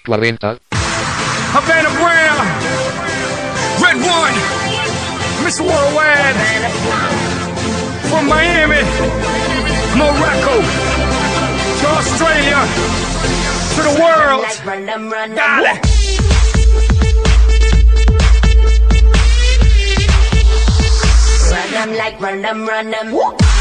40. Havana Brown, Red One, Mr. Worldwide, from Miami, Morocco, to Australia, to the world. Dale. Run them like run them, run them.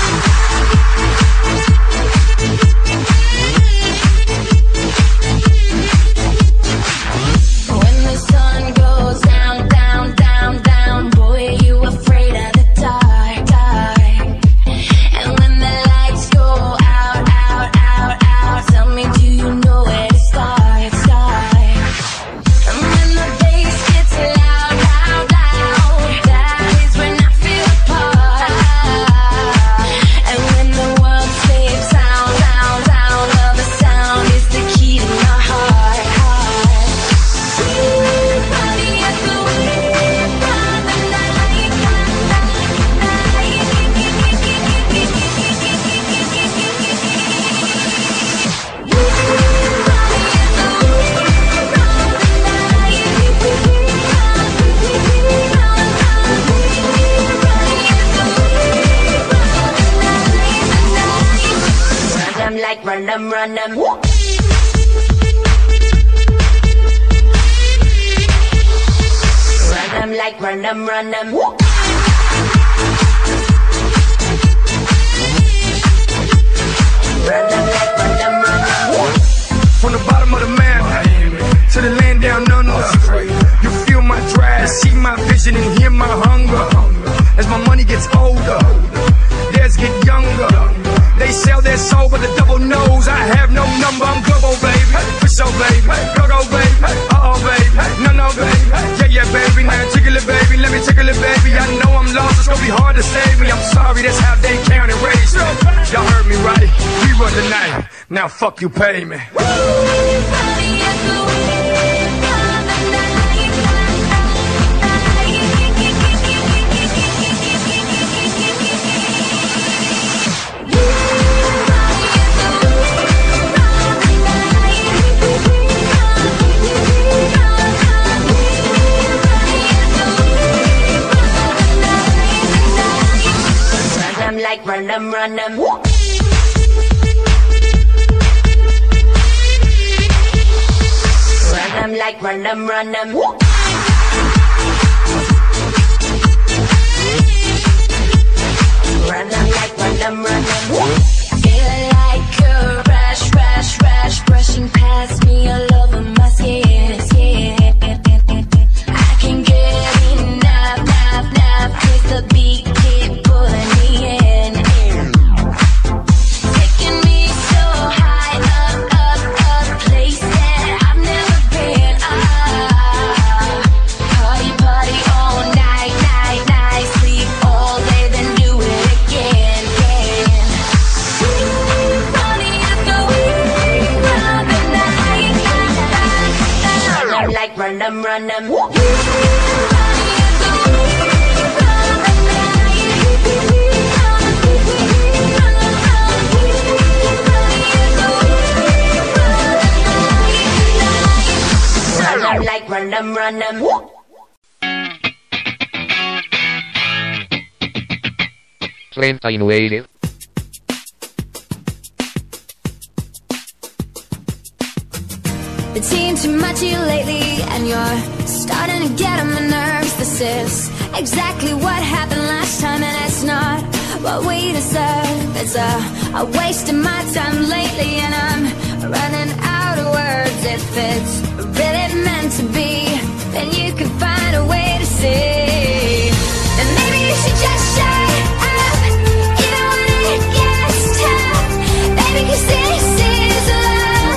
When the sun goes down, down, down, down, boy, you afraid of the dark, dark. And when the lights go out, out, out, out, tell me, do you know where to start, start? And when the bass gets loud, loud, loud, that is when I feel a part. And when the world fades sound, sound, sound, love the sound is the key to my heart, heart. Party at the wheel of the night, run them like run them, run them. Run them like run them, run them. Run them like run them, run them. From the bottom of the map to the land down under, you feel my drive, see my vision, and hear my hunger. As my money gets older, theirs get younger. They sell their soul, but the devil knows I have no number. I'm global, baby, for sure, baby. Go, baby, uh-oh, baby, no, baby. Yeah, baby, now tickle it, baby, let me tickle it, baby. I know I'm lost, it's gonna be hard to save me. I'm sorry, that's how they count and raise me. Y'all heard me right, we run the night. Now fuck you, pay me. Party at the wheel of the night. Run them like run them, run them. Run them like run them, run them. Run them like run them, run them. Feeling like a rush, rush, rush, brushing past me all over my skin, skin. I can get enough, enough, enough, 'cause the beat keep pulling me in. Taking me so high, up, up, up, place that I've never been. Party, party all night, night, night, sleep all day, then do it again, again. Party at the wheel of the night. Run them like run them, run them. Party at the wheel of the night. Run them like run them, run them. 39. Been seeing too much of you lately, and you're starting to get on my nerves. This is exactly what happened last time, and it's not what we deserve. It's a waste of my time lately, and I'm running out of words. If it's really meant to be, then you can find a way to see. And maybe you should just shut up, even when it gets tough. Baby, 'cause this is love.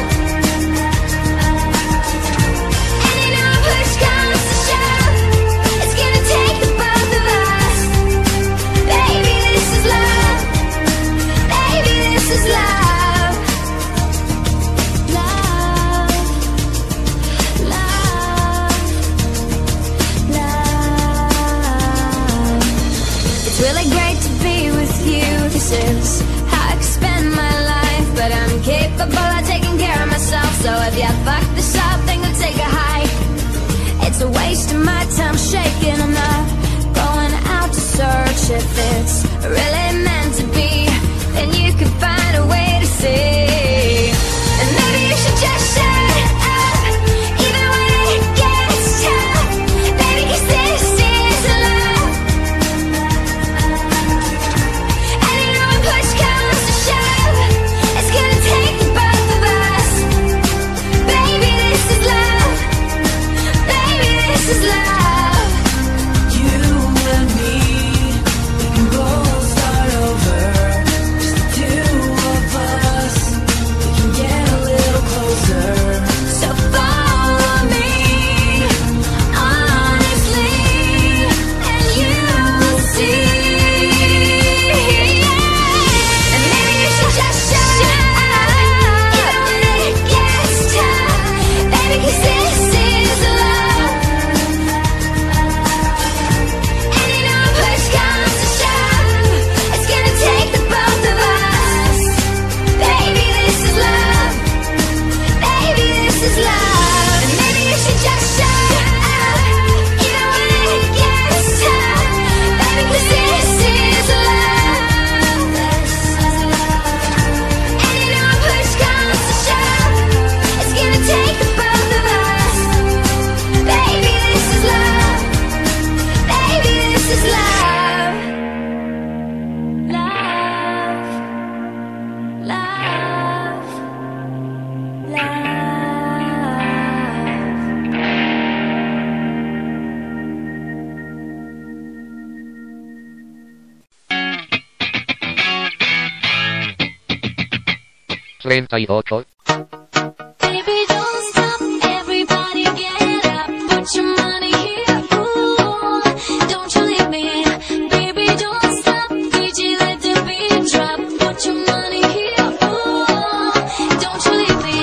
And you know push comes to shove, it's gonna take the both of us. Baby, this is love. Baby, this is love. Love, love, love. my time shaking. I'm not going out to search. If it's really meant to be, then you can find a way to see. And maybe you should just shut up, even when it gets tough. Baby, 'cause this is love. And you know when push comes to shove, it's gonna take the both of us. Baby, this is love. Baby, this is love. You and me, we can both start over. Just the two of us, we can get a little closer. So follow me, honestly, and you'll see. And maybe you should just shut up, even when it gets tough. Baby, 'cause this is love. And you know when push comes to shove, it's gonna take the both of us. Baby, this is love. Baby, this is love. And maybe you should just shut up, even when it gets tough. Baby, 'cause this is love. And you know when push comes to shove, it's gonna take the both of us. Baby, this is love. Baby, this is love. Love. Love. Love. Baby, don't stop, everybody get up. Put your money here, ooh, don't you leave me. Baby, don't stop, DJ, let the beat drop. Put your money here, ooh, don't you leave me.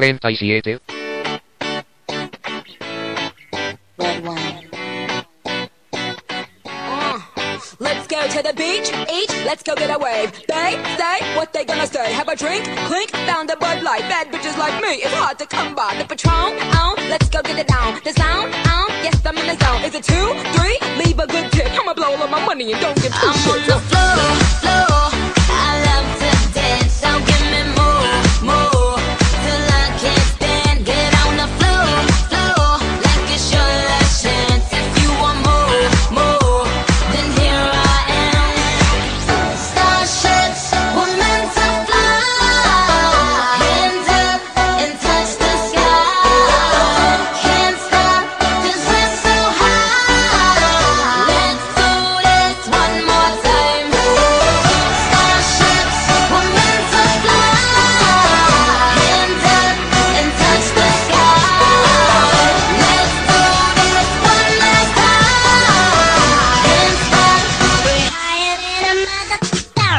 37. Red wine. Let's go to the beach, each, let's go get a wave. They say what they gonna say. Have a drink, clink, found a Bud Light. Bad bitches like me, it's hard to come by. The Patron, let's go get it down. The sound, yes, I'm in the zone. Is it 2, 3? Leave a good tip. I'ma blow all of my money and don't give two shits. I'm on the floor. I love to dance, so give me more, till I can't stand. Get on the floor, like it's your last chance. If you want more, then here I am. Starships were meant to fly. Hands up and touch the sky. Can't stop 'cause we're so high. Let's do this one more time. Starships were meant to fly. Hands up and touch the sky. Let's do this one last time. Can't stop, we're higher than a mother.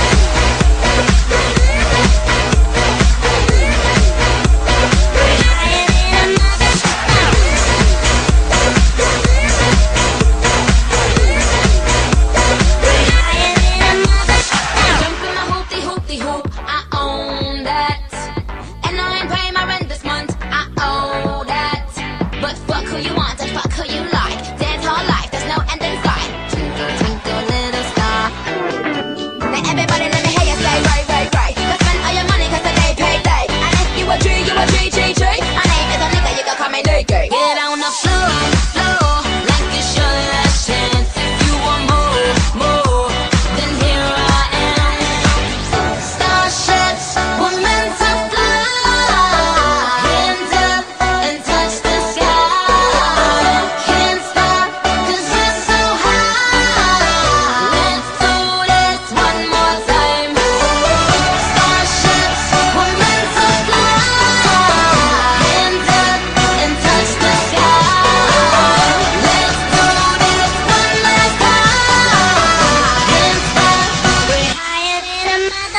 Jump in my hoopty hoop, I own that. And I ain't paying my rent this month, I owe that. But fuck who you want and fuck who you like. Dance all life, there's no end in sight. Twinkle, twinkle, little star. Now everybody let me hear you say right. Go spend all your money 'cause the day paid late. And if you a G, my name is a nigga, you can call me Nicky. Get on the floor, like it's your last chance. If you want more, then here I am. Starships were meant to fly. Hands up and touch the sky. Can't stop 'cause we're so high. Let's do this one more time. Starships were meant to fly. Hands up and touch the sky. Let's do this one last time. Can't stop, we're higher than a mother.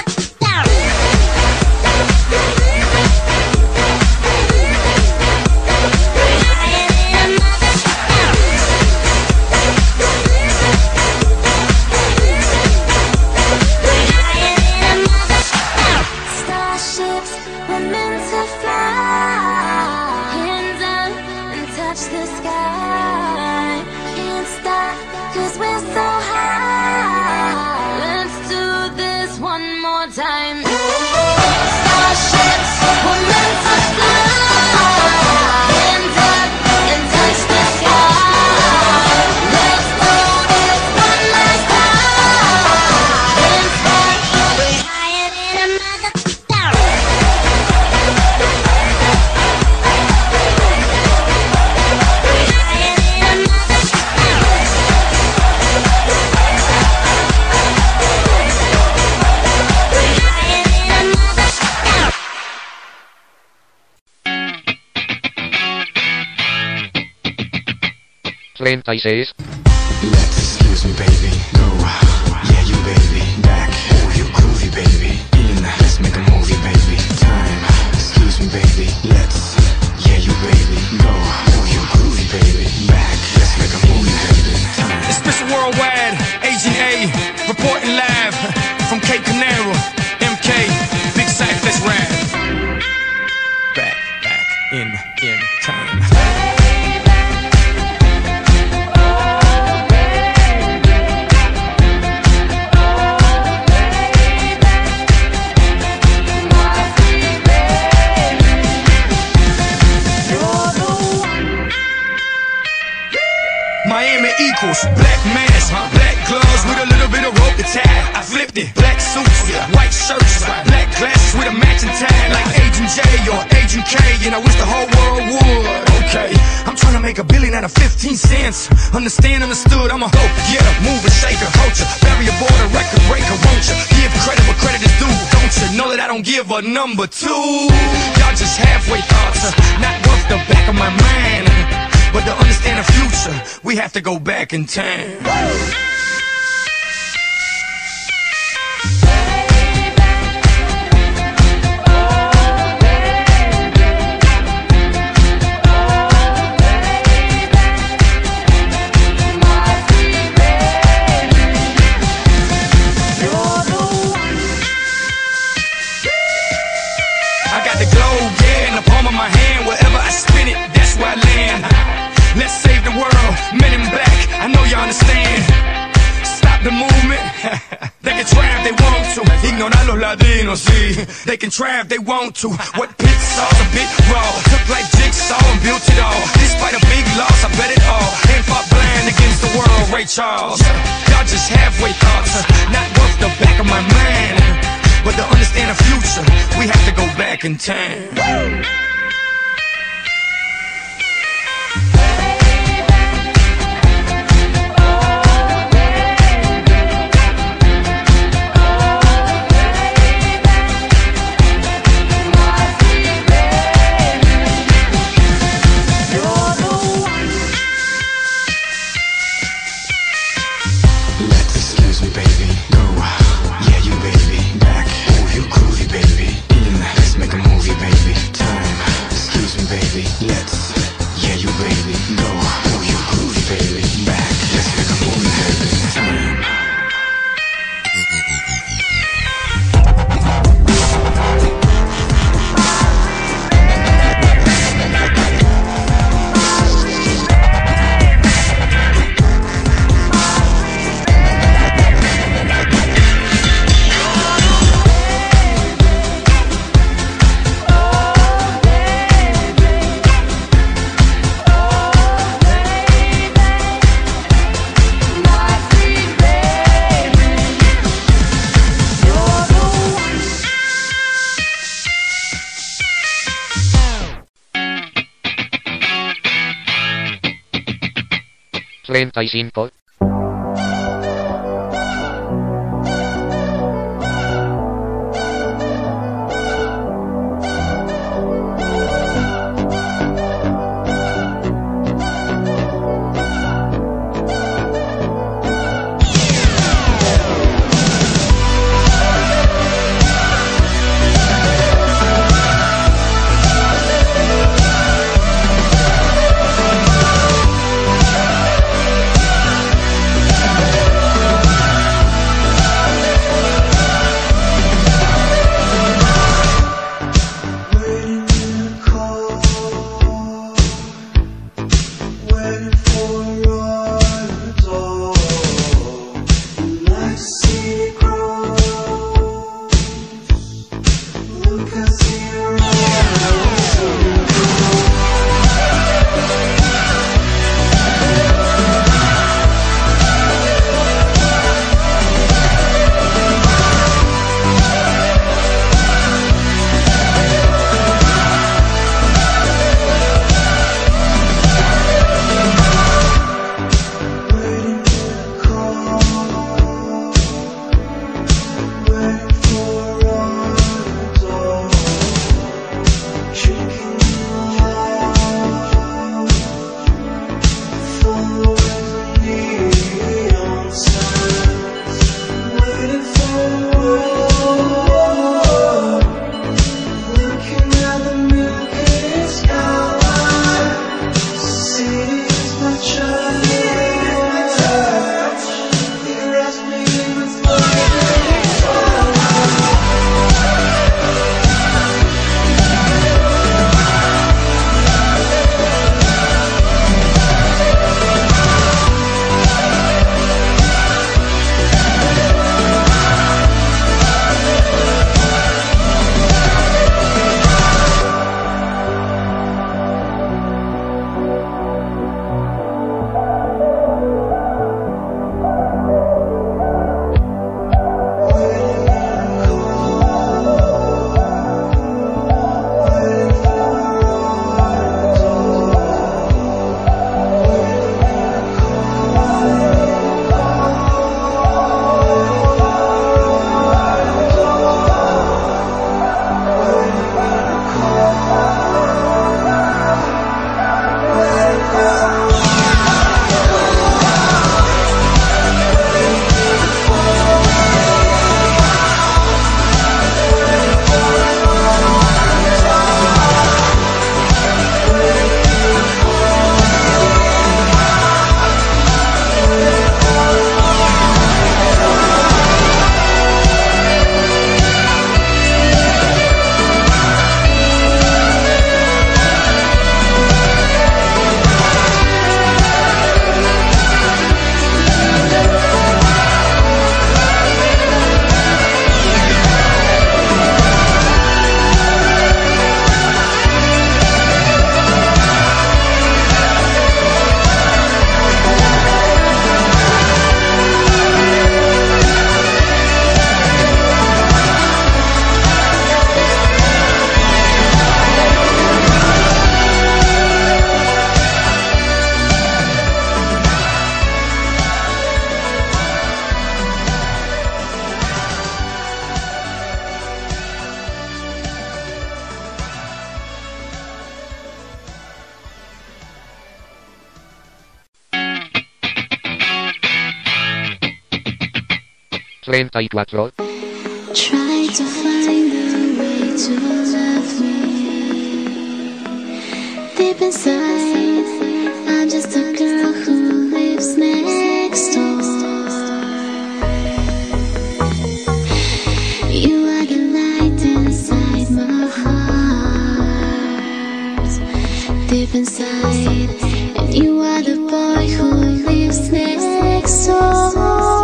Starships were meant to fly. Hands up and touch the sky. Can't stop 'cause we're so high. Let's do this one more time. Starships were meant to fly. Hands up and touch the sky. Let's do this one last time. Can't stop, we're higher than a mother. Treintaseis. Let's excuse me, baby. Go, yeah, you baby. Back, oh, you groovy, baby. In, let's make a movie, baby. Time, excuse me, baby. Let's, yeah, you baby. Go, oh, you groovy, baby. Back, let's make a movie, baby. Time. It's Mr. Worldwide, Agent A, reporting live from Cape Canaveral. MK, Big Sack, let's ride. Back, in time. Miami equals black mask, black gloves with a little bit of rope to tie. I flipped it, black suits, white shirts, black glasses with a matching tie, like Agent J or Agent K, and I wish the whole world would. Okay, I'm trying to make $1 billion out of 15 cents. Understand, understood, I'm a go getter, mover, shaker, culture, barrier border, record breaker, won't you? Give credit where credit is due, don't you? Know that I don't give a number two. Y'all just halfway thoughts, not worth the back of my mind. But to understand the future, we have to go back in time. understand. Stop the movement. They can try if they want to. Ignorar los latinos, sí. They can try if they want to. What pit saw's a bit raw. Took like jigsaw and built it all. Despite a big loss, I bet it all. And fought blind against the world, Ray Charles. Y'all just halfway thoughts, not worth the back of my mind. But to understand the future, we have to go back in time. $35. 34. Try to find a way to love me. Deep inside, I'm just a girl who lives next door. You are the light inside my heart. Deep inside, and you are the boy who lives next door.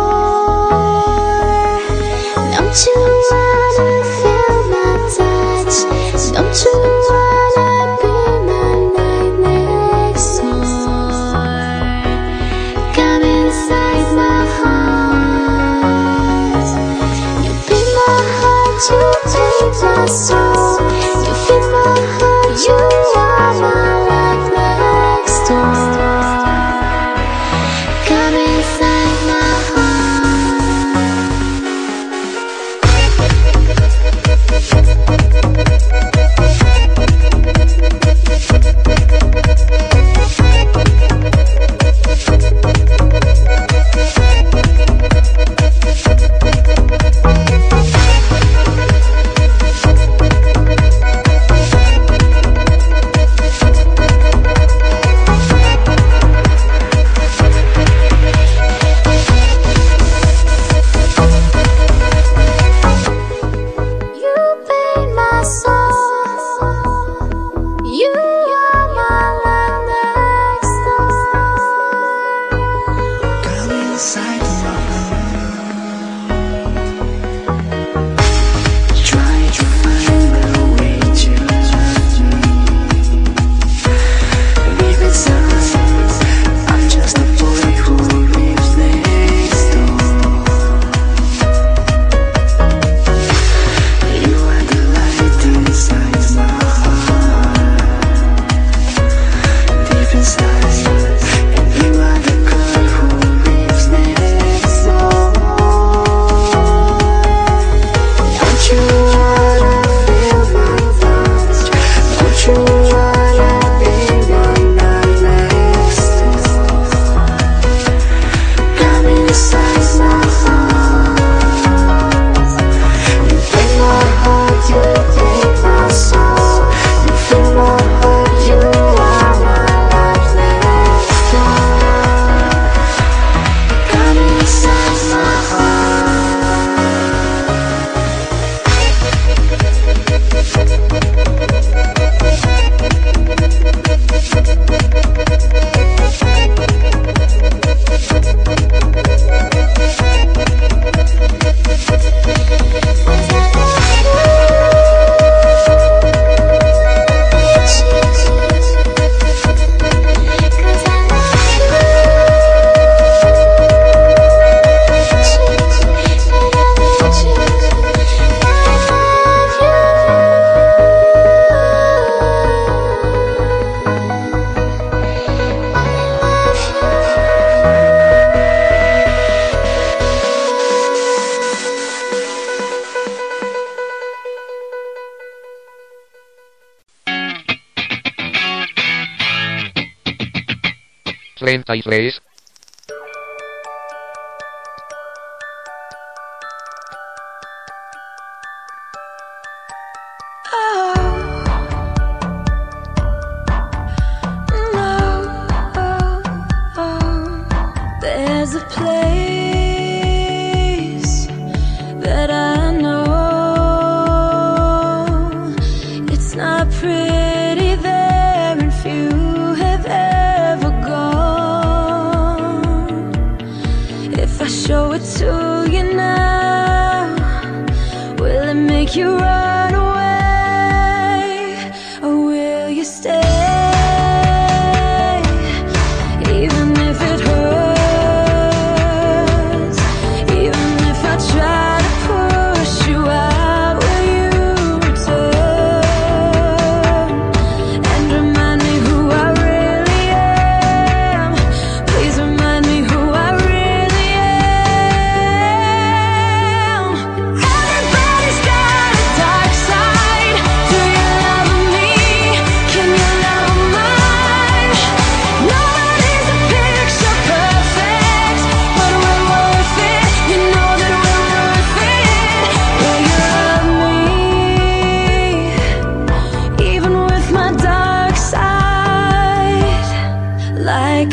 Don't you wanna feel my touch? Don't you wanna be my night next door? Come inside my heart. You beat my heart, you take my soul. You feed my heart, you are my life next door. Come inside my heart. Plays. There's a place that I know. It's not pretty there, and few have ever gone. If I show it to you now, will it make you run away, or will you stay? Even if it hurts, even if I try to push you out, will you return and remind me who I really am? Please remind me who I really am. Everybody's gotta die.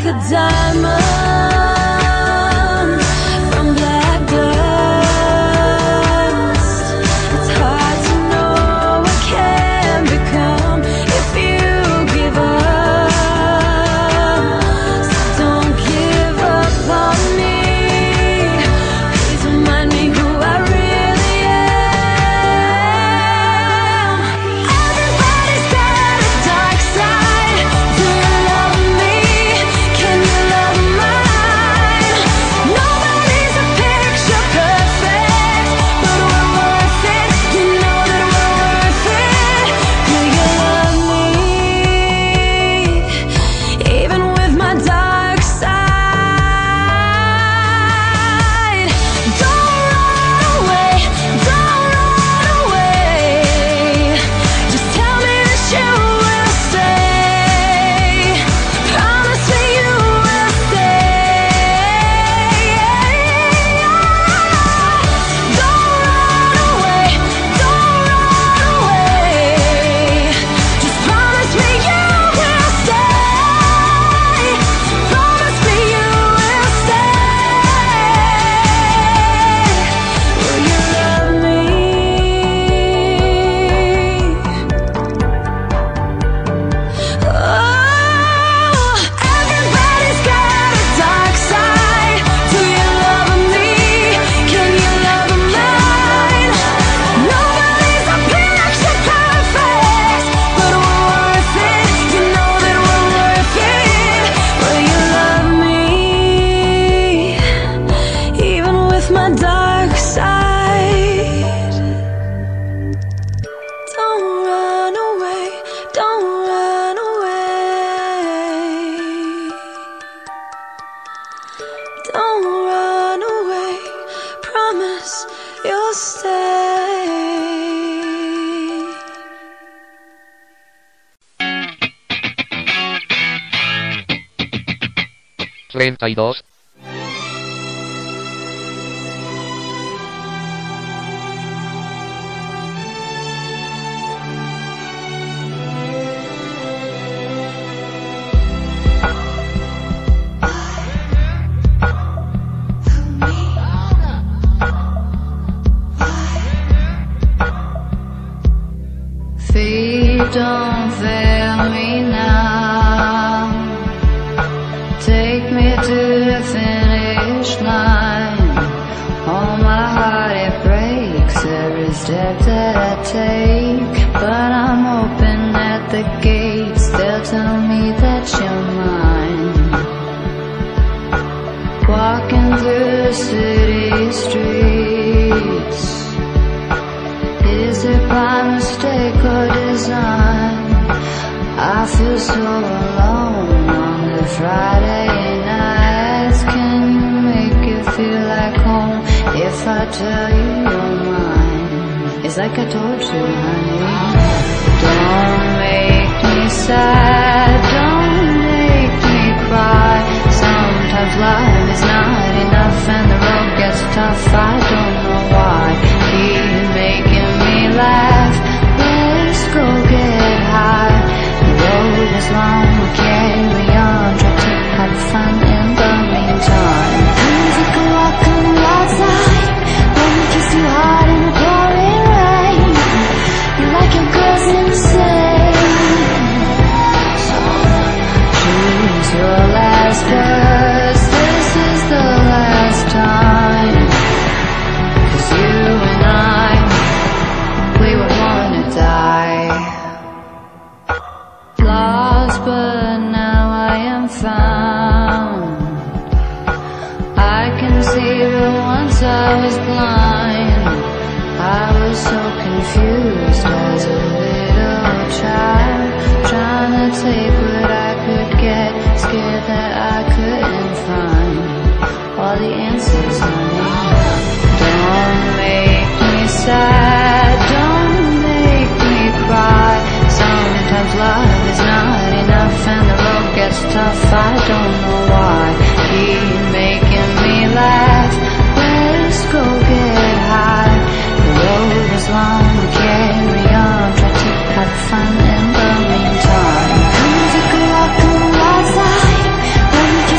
a diamond from black dust. It's hard to know what can become if you give up. So don't give up on me. Please remind me who I really am. Everybody's got a dark side. Do you love me? Can you love mine? Nobody's a picture perfect, but we're worth it. You know that we're worth it. Do you love me? Even with my dark side. Don't run away, don't run away. Just tell me that you will stay. Promise me you will stay. Don't run away, don't run away. Just promise me you will stay. Promise me you will stay. Will you love me? Oh, everybody's got a dark side. Do you love me? Can you love mine? Nobody's a picture perfect, but we're worth it. You know that we're worth it. Will you love me? Even with my dark side. Don't run away, don't run away. Don't run away, promise you'll stay. $32. Feet don't fail me now. Take me to the finish line. Oh, my heart, it breaks every step that I take. But I'm hoping at the gates they'll tell me that you're mine. Walking through the city streets, is it by mistake or design? I feel so alone on the Friday nights. Can you make it feel like home if I tell you you're mine? It's like I told you, honey. Don't make me sad, don't make me cry. Sometimes life is not enough and the road gets tough. I don't know why. Keep making me laugh. Let's go get high. The road is long, we carry on. Try to have fun in the meantime. Music a walk on the outside. Let me kiss you hard in the pouring rain. You like your girls insane. So choose your last words. This is the last time. 'Cause you and I, we were born to die. Lost, but now I am found. I can see, but once I was blind. I was so confused as a little child, trying to take what I could get, scared that I couldn't find all the answers, honey. Don't make me sad, don't make me cry. Sometimes love is not enough and the road gets tough. I don't know why. Keep making me laugh. Let's go get high. The road is long, we carry on. Try to have fun in the meantime. Come take a walk on the outside. Let me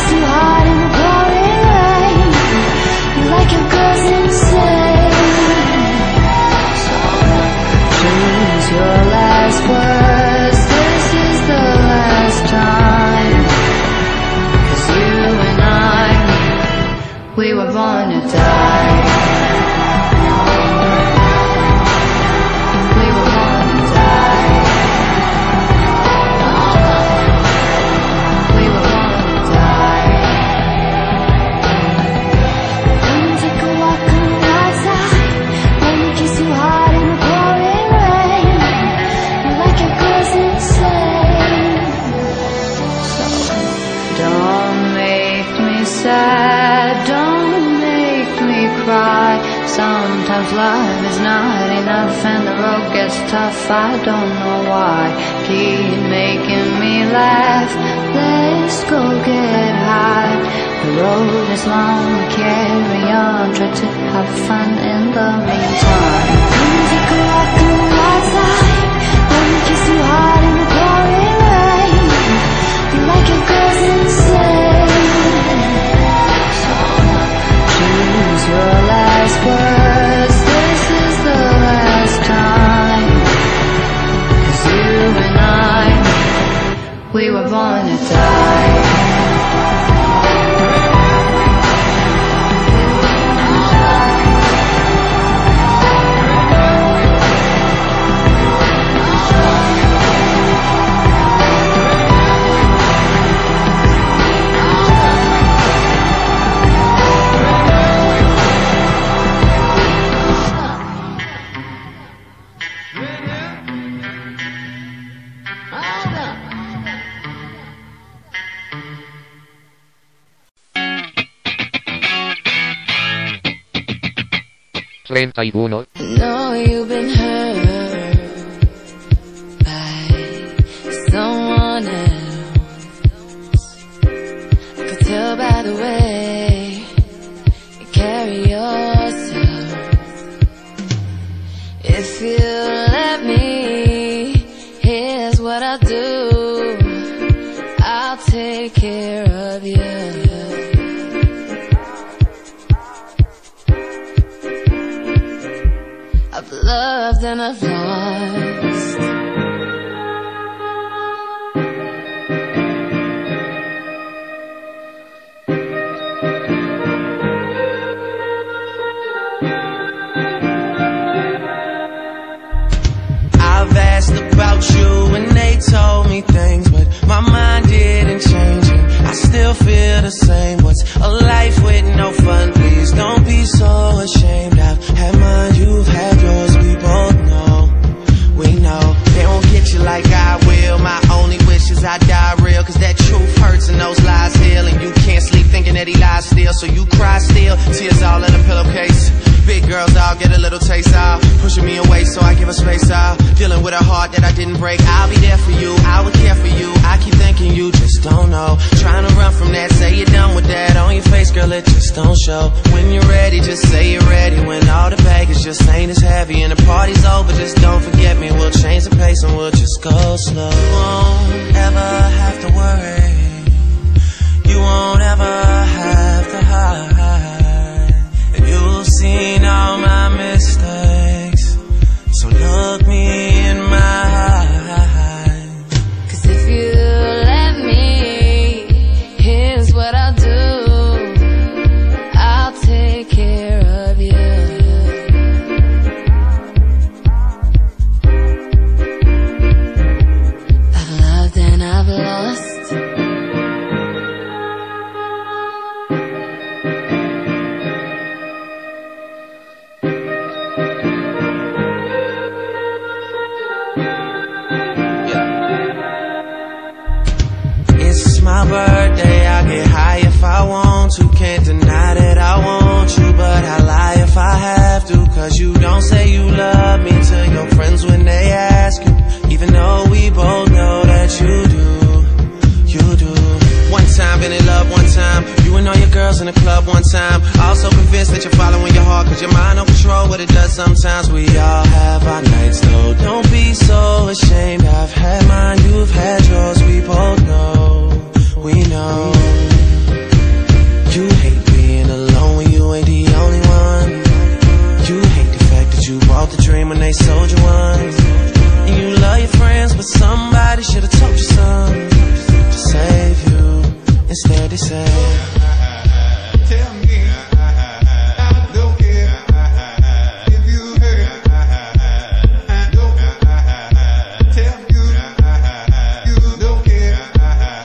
sad, don't make me cry. Sometimes love is not enough and the road gets tough. I don't know why, keep making me laugh. Let's go get high. The road is long, carry on, try to have fun in the meantime. Take a walk on the outside, don't kiss too hard in the pouring rain. You like your girls insane. Choose your last words, this is the last time. 'Cause you and I, we were born to die. Treinta-uno. know you've been hurt by someone else. I could tell by the way you carry yourself. If you let me, here's what I'll do. I'll take care of you. I've loved and I've lost. I've asked about you and they told me things, but my mind didn't change and I still feel the same. What's a life with no fun? Please don't be so ashamed. I've had mine, you've had yours, we both know. We know they won't get you like I will. My only wish is I die real, 'cause that truth hurts and those lies heal. And you can't sleep thinking that he lies still, so you cry still, tears all in a pillowcase. Big girls all get a little taste out, pushing me away so I give her space out. Dealing with a heart that I didn't break. I'll be there for you, I would care for you. I keep thinking you just don't know. Trying to run from that, say you're done with that. On your face, girl, it just don't show. When you're ready, just say you're ready. When all the baggage just ain't as heavy and the party's over, just don't forget me. We'll change the pace and we'll just go slow. You won't ever have to worry, you won't ever have to hide, and you've seen all my mistakes, so look me in my eyes. 'Cause if you let me, here's what I'll do. I'll take care of you. I've loved and I've lost. It's my birthday, I get high if I want to. Can't deny that I want you, but I lie if I have to. 'Cause you don't say you love me to your friends when they ask you, even though we both know that you do, you do. One time, been in love one time, you and all your girls in the club one time. Also convinced that you're following your heart, 'cause your mind don't control what it does sometimes. We all have our nights though, don't be so ashamed. I've had mine, you've had yours, we both know, we know. You hate being alone when you ain't the only one. You hate the fact that you bought the dream when they sold you one. And you love your friends, but somebody should've told you something to save you. Instead they say, tell me, I don't care if you hurt. I don't tell you, you don't care.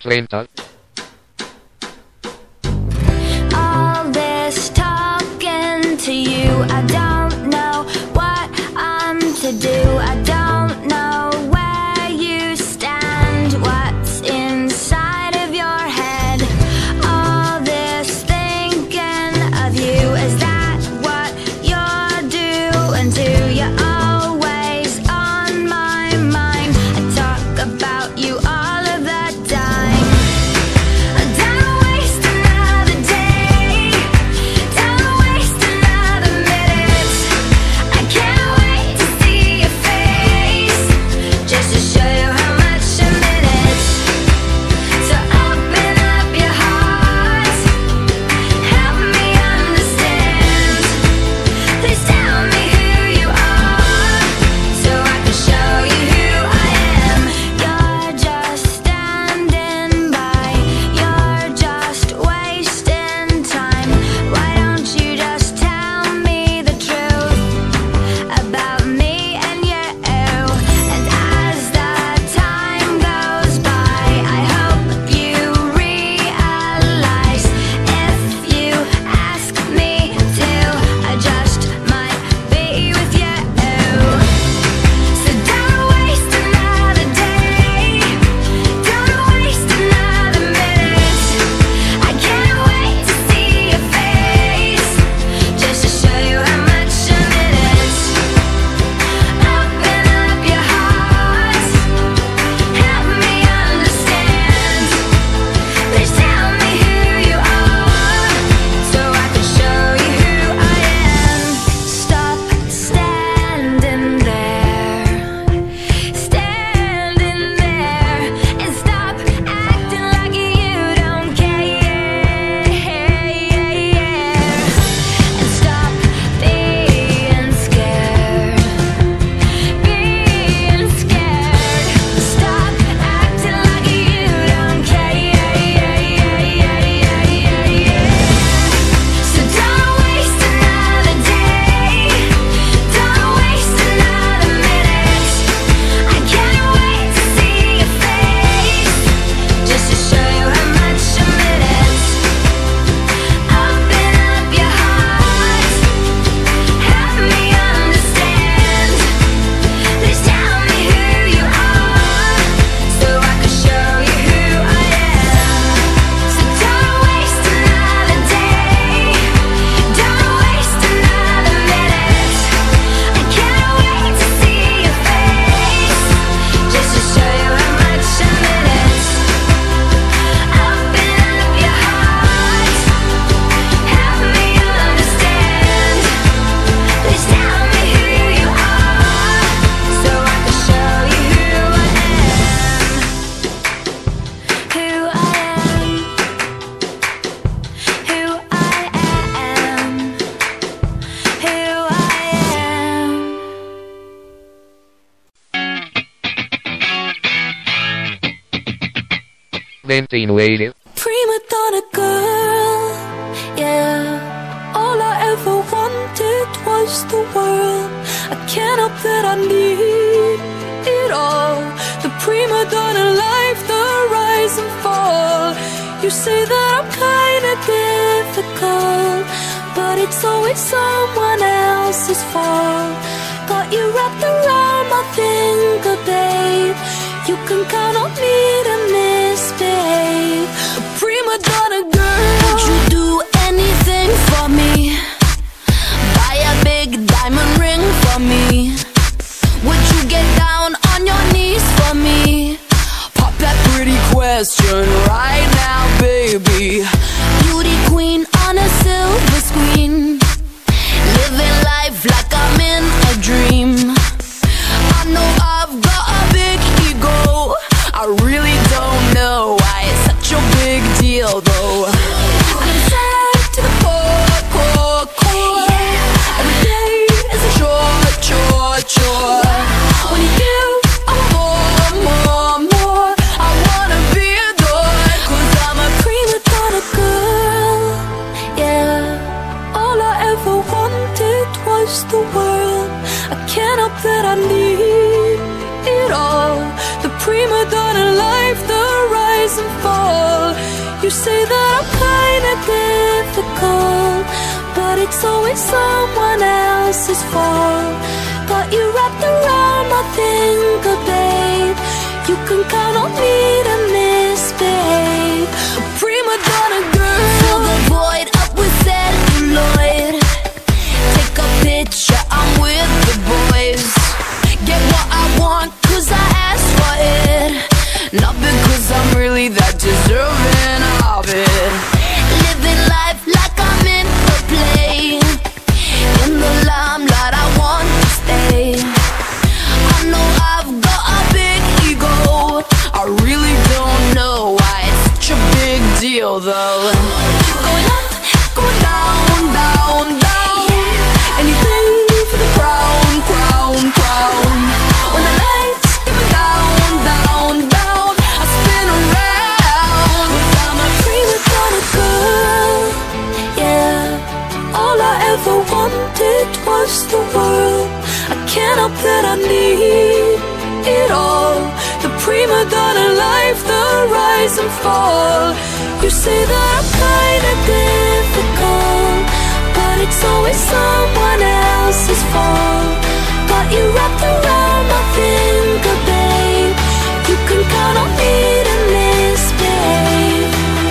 Rental. All this talking to you, I don't know what I'm to do. I don't know where you stand, what's inside of your head. All this thinking of you, is that what you're doing too? You're always on my mind. I talk about you all of the time. Don't waste another day, don't waste another minute. I can't wait to see your face, just to show you how much I meant it. So open up your heart, help me understand. Please tell me who you are, so I can show you who I am. You're just standing by, you're just wasting time. Why don't you just tell me the truth about me and you? And as the time goes by, I hope you realize, if you ask me to, I just might be with you. So don't waste another day, don't waste another minute. I can't wait to see your face, just to show you how much I meant it. Open up your heart, help me understand. Please tell me who you are, so I can show you who I am. Stop standing there, and stop acting like you don't care. And stop being scared, Stop acting like you don't care. So don't waste another day, don't waste another minute. I can't wait to see your face, just to show you how much I meant it. Open up your heart, help me understand. Please tell me who you are, so I can show you who I am. So don't waste another day, don't waste another minute. I can't wait to see your face, just to show you how much I meant it. Open up your heart, help me understand. Please tell me who you are, so I can show you who I am. Who I am, who I am, who I am. Ventinuele. Prima donna girl, yeah. All I ever wanted was the world. I can't help that I need it all. The prima donna life, the rise and fall. You say that I'm kinda difficult, but it's always someone else's fault. Got you wrapped around my finger, babe. You can count on me to misbehave. A prima donna girl, would you do anything for me? Buy a big diamond ring for me? Would you get down on your knees for me? Pop that pretty question right now, baby. Beauty queen on a silver screen, living life like I'm in a dream. I know I've got a big ego, I really don't know why it's such a big deal though. I'm sad to the core. Every day is a chore. When you give, I want more. I wanna be adored, 'cause I'm a prima donna girl, yeah. All I ever wanted was the world. I can't help that I need it all. The prima donna life, the rise and fall. You say that I'm kinda difficult, but it's always someone else's fault. Got you wrapped around my finger, babe. You can count on me to misbehave. A prima donna girl. Fill the void up with celluloid. Take a picture, I'm with the boys. Get what I want, cause I asked for it. Not because I'm really that deserving of it. Living life like I'm in a play. In the limelight, I want to stay. I know I've got a big ego. I really don't know why it's such a big deal though. Go up, go down, down, down. Anything for the crown, crown, crown. When the lights get me down, down, down, I spin around. 'Cause I'm a Prima donna girl, yeah. All I ever wanted was the world. I can't help that I need it all. The prima donna life, the rise and fall. You say that I'm kinda difficult, but it's always someone else's fault. Got you wrapped around my finger, babe. You can count on me to misbehave.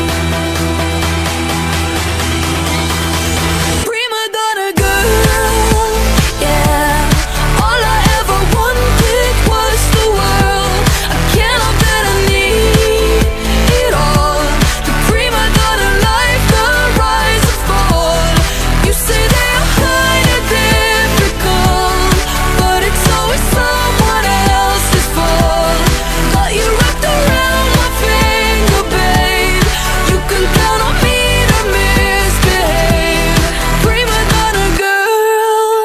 Prima donna girl, yeah. All I ever wanted was the world. I can't help that I need it all. The prima donna life, the rise and fall. You say that I'm kinda difficult, but it's always someone else's fault. Got you wrapped around my finger, babe. You can count on me to misbehave. Prima donna girl.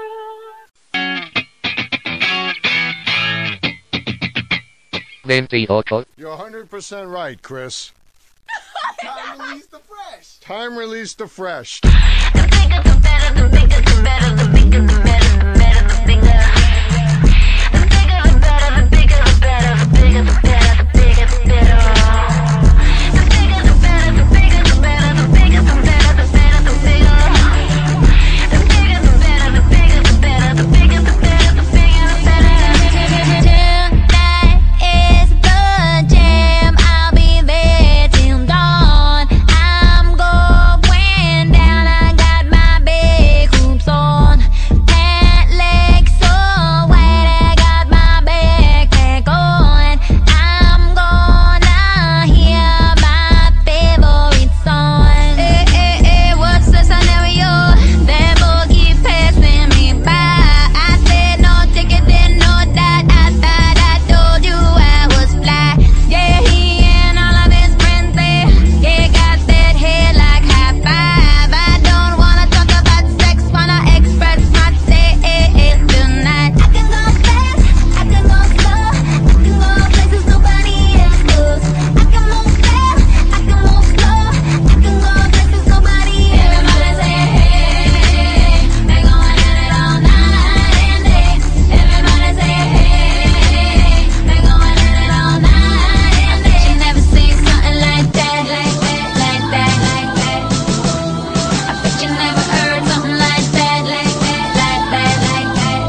You're 100% right, Chris. Time release the fresh. Time release the fresh. The bigger the better, the bigger the better, the bigger the better, the better the bigger. The bigger the better, the bigger the better, the bigger the better, the bigger the better. The bigger the better, the bigger the better, the bigger the better, the better the bigger. The bigger the better, the bigger the better, the bigger the better, the bigger the better. Tonight is the jam. I'll be there till dawn. I'm going down. I got my big hoops on. Pant legs so wide. I got my backpack on. I'm gonna hear my favorite song. Hey, hey, hey, what's the scenario? That boy keep passing me by. I said no ticket, then no that. I thought I told you I was fly. Yeah, he and all of his friends there. Yeah, got that head like high five. I don't wanna talk about sex, wanna express myself tonight. I can go fast, I can go slow, I can go places nobody else goes. I can move fast, I can move slow, I can go places nobody else. Everybody say hey, they going at it all night and day. Everybody say hey, they going at it all night and day. You never seen something like that, like that, like that, like that. I bet you never heard something like that, like that, like that, like that.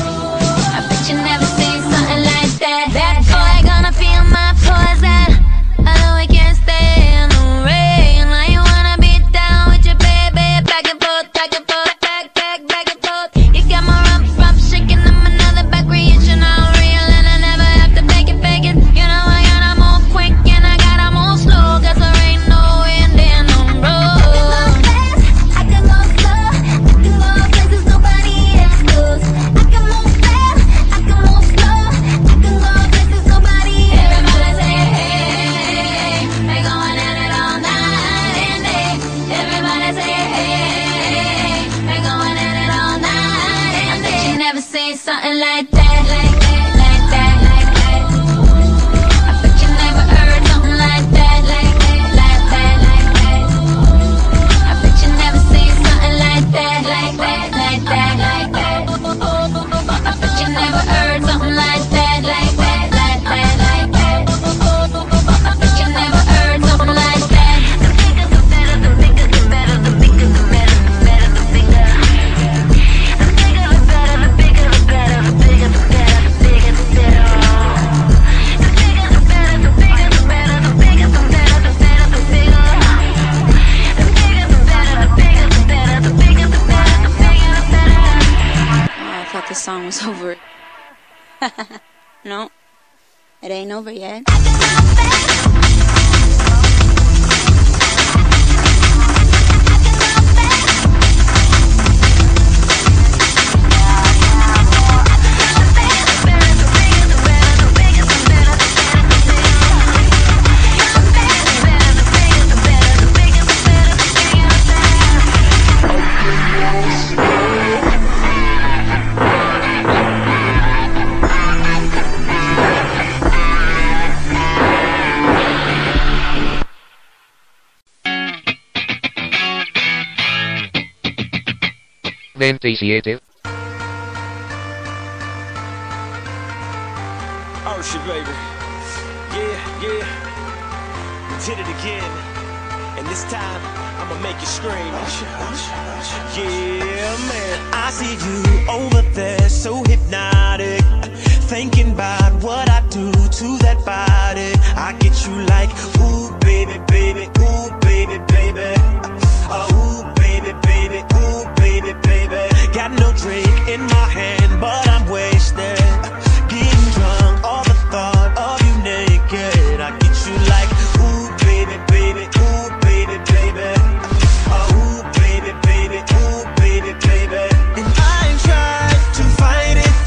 I bet you never seen something like that. That boy gonna feel my poison. I know he can't stay in the rain. Now you wanna be down with your baby, back and forth, back and forth, back, back, back and forth. You got my rump shaking, I'm another back creation, all real, and I never have to beg it, beg it. You know I gotta move quick and I gotta move slow, 'cause there ain't no wind in the road. I can go slow, I can go places nobody else goes. I can move fast, I can move slow, I can go places nobody else. Everybody say hey, they going at it all night and day. Everybody say hey, they going at it all night and day. You never seen something like that, like that, like that, like that. I bet you never heard something like that, like that, like that, like that. I bet you never seen something like that, like that, like that, like that. I bet you never heard something like that, like that, like that, like that. I bet you never heard something like that. this song was over. No, it ain't over yet. Ursha, baby. Yeah. We did it again. And this time, I'ma make you scream. Yeah, man. I see you over there, so hypnotic. Thinking about what I do to that body. I get you like, ooh, baby, baby, ooh, baby, baby. Ooh, baby, baby, ooh, baby, baby. Got no drink in my hand, but I'm wasted. Getting drunk, all the thought of you naked. I get you like, ooh, baby, baby, ooh, baby, baby. Ooh, baby, baby, ooh, baby, baby. And I tried to fight it,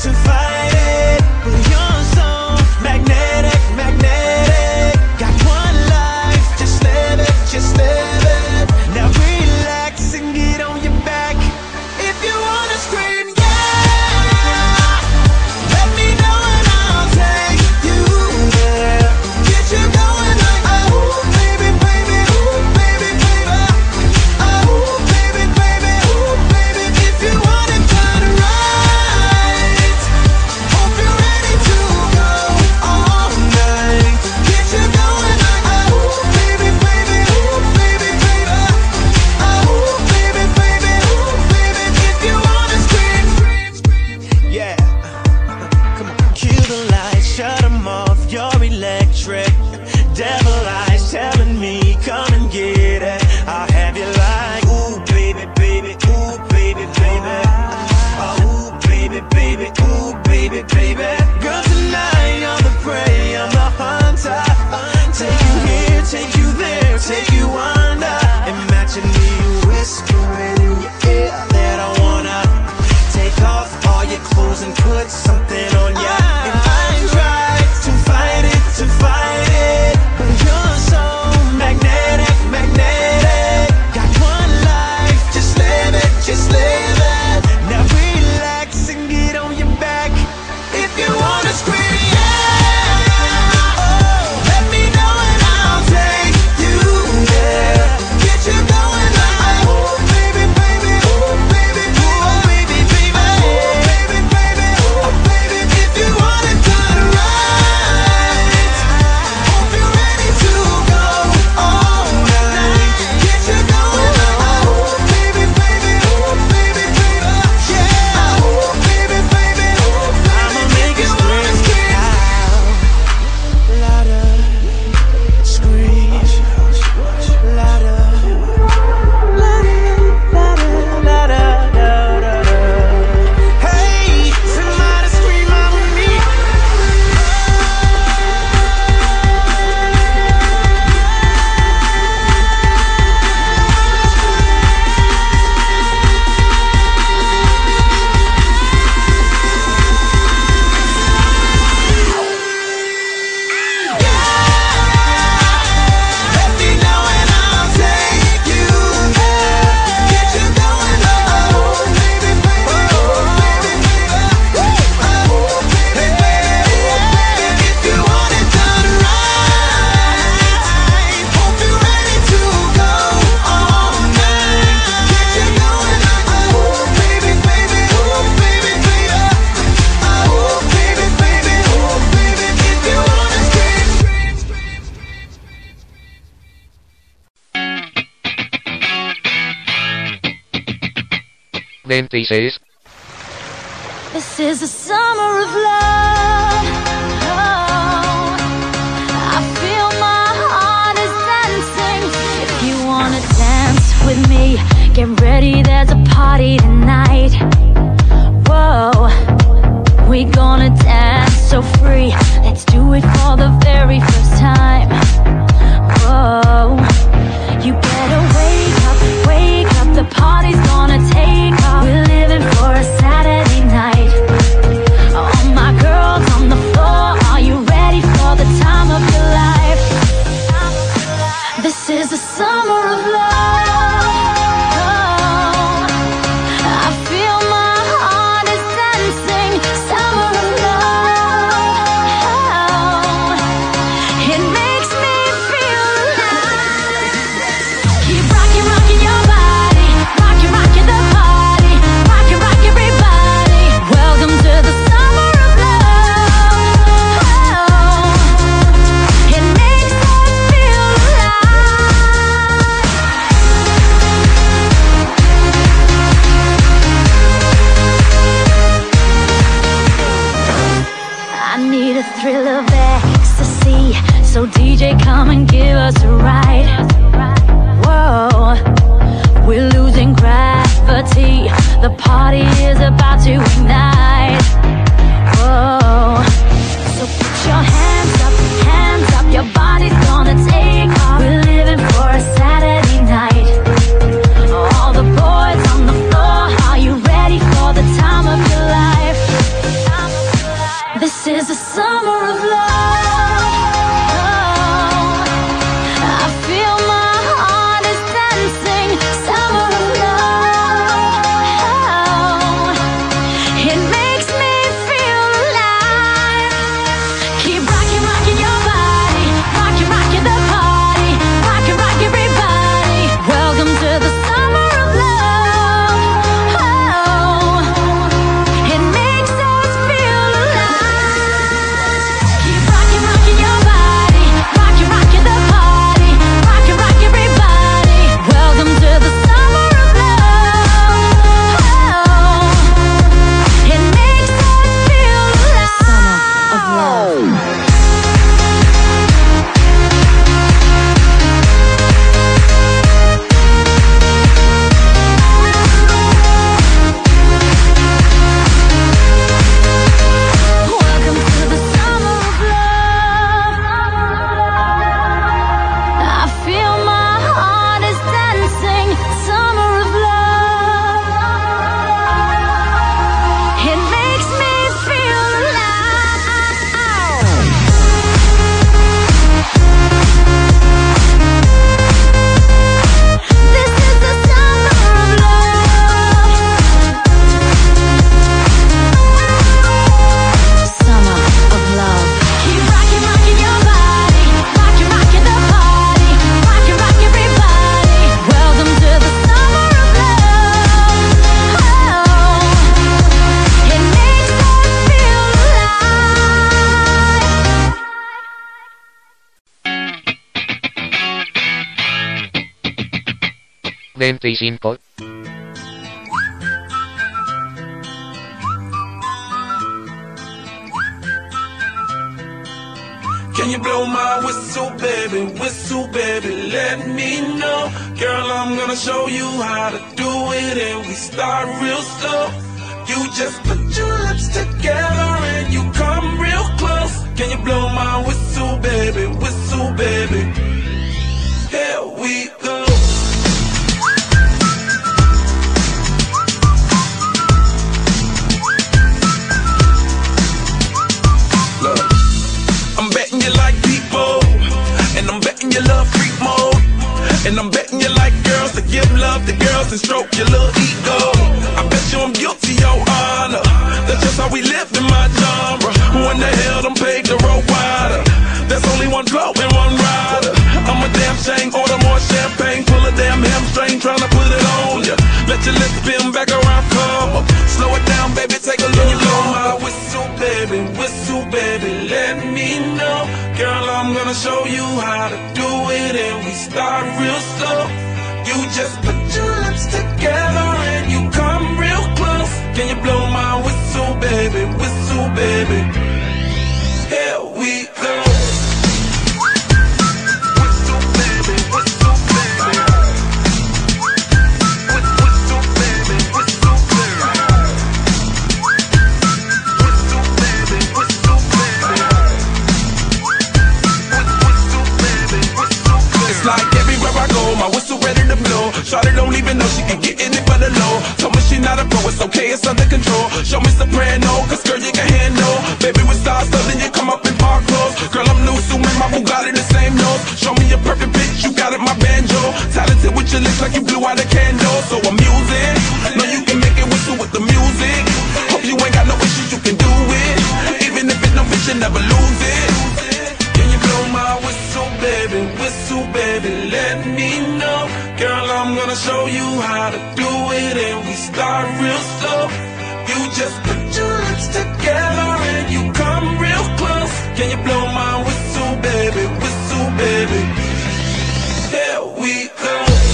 but you're so magnetic, magnetic. Got one life, just live it, just live it. Now relax and get on your back. If you wanna scream, yeah, let me know and I'll take you there. Get you going like, oh, baby, baby, ooh, baby, baby. Oh, baby, baby, ooh, baby. If you want it done right, hope you're ready to go all night. Get you going like, oh, baby, baby, ooh, baby, baby. Oh, baby, baby, ooh, baby. If you wanna scream, yeah. Come on. Kill the lights, shut them off, you're electric. Devil eyes telling me, come and get it. I'll have you like, ooh, baby, baby, ooh, baby, baby. Ooh, baby, baby, ooh, baby, baby. Girl, tonight you're the prey, I'm the hunter. Take you here, take you there, take you under. Imagine me whispering in your ear that I wanna take off all your clothes and put something on ya. And I tried to fight it, but you're so magnetic, magnetic. Got one life, just live it, just live it. Now relax and get on your back. If you wanna scream, yeah, oh, let me know and I'll take you there. Get you going like, oh, baby, baby, oh, baby, oh, baby, baby, oh, baby, baby, oh, baby. If you want it done right, hope you're ready to go all night. Get you going like, oh, baby, baby, oh, baby, baby, yeah, oh, baby, baby, oh, baby. I'ma make you wanna scream louder, scream louder, louder. Hey, somebody scream out with me. Let me know and I'll take you there. Get you going like, oh, baby, baby, oh, baby, baby. Oh, baby, baby, if you want it done right, hope you're ready to go all night. Get you going like, oh, baby, baby, oh, baby, baby. Oh, baby, baby, oh, baby, if you wanna scream. 26. This is the summer of love. Oh, I feel my heart is dancing. If you wanna dance with me, get ready, there's a party tonight. Whoa, me for the very first time. Whoa, you better wake up, the party's gonna take off. We're living for a Saturday night. All my girls on the floor, are you ready for the time of your life? This is the summer of love. I feel my heart is dancing. Summer of love. It makes me feel alive. Keep rocking, rocking your body. Rocking, rocking the party. Rocking, rock everybody. Welcome to the summer of love. It makes us feel alive. I need a thrill of ecstasy, so DJ, come and give us a ride. Whoa, we're losing gravity. The party is about to ignite. Whoa, so put your hands up, your body's gonna take off. We're living for a Saturday night. All the boys on the floor, are you ready for the time of your life? This is the summer of love. I feel my heart is dancing. Summer of love. It makes me feel alive. Keep rocking, rocking your body. Rocking, rocking the party. Rocking, rock everybody. Welcome to the summer of love. It makes us feel alive. Keep rocking, rocking your body. Rocking, rocking the party. Rocking, rock everybody. Welcome to the summer of love. It makes us feel alive. Summer of love. Welcome to the summer of love. I feel my heart is dancing. Summer of love. It makes me feel alive. This is the summer of love. Summer of love. Keep rocking, rocking your body. Rocking, rocking the party. Rocking, rock everybody. Welcome to the summer of love. It makes us feel alive. 25. Can you blow my whistle, baby, let me know. Girl, I'm gonna show you how to do it, and we start real slow. You just put your lips together and you come real close. Can you blow my whistle, baby, here we go. Look, I'm betting you like people, and I'm betting you love freak mode, and I'm betting you like girls to give love to girls and stroke your little ego. I bet you I'm guilty, your honor. That's just how we live in my genre. Who in the hell done paved the road wider? There's only one blow and one rider. I'm a damn shame, order more champagne, pull a damn hamstring, tryna put it on ya. Let your lips spin back around, come up. Slow it down, baby, take a look. You blow my whistle, baby, let me know. Girl, I'm gonna show you how to do it, and we start real slow. You just put your lips together and you come real close. Can you blow my whistle, baby, here we go. start real slow. You just put your lips together and you come real close. Can you blow my whistle, baby, baby? Here we go.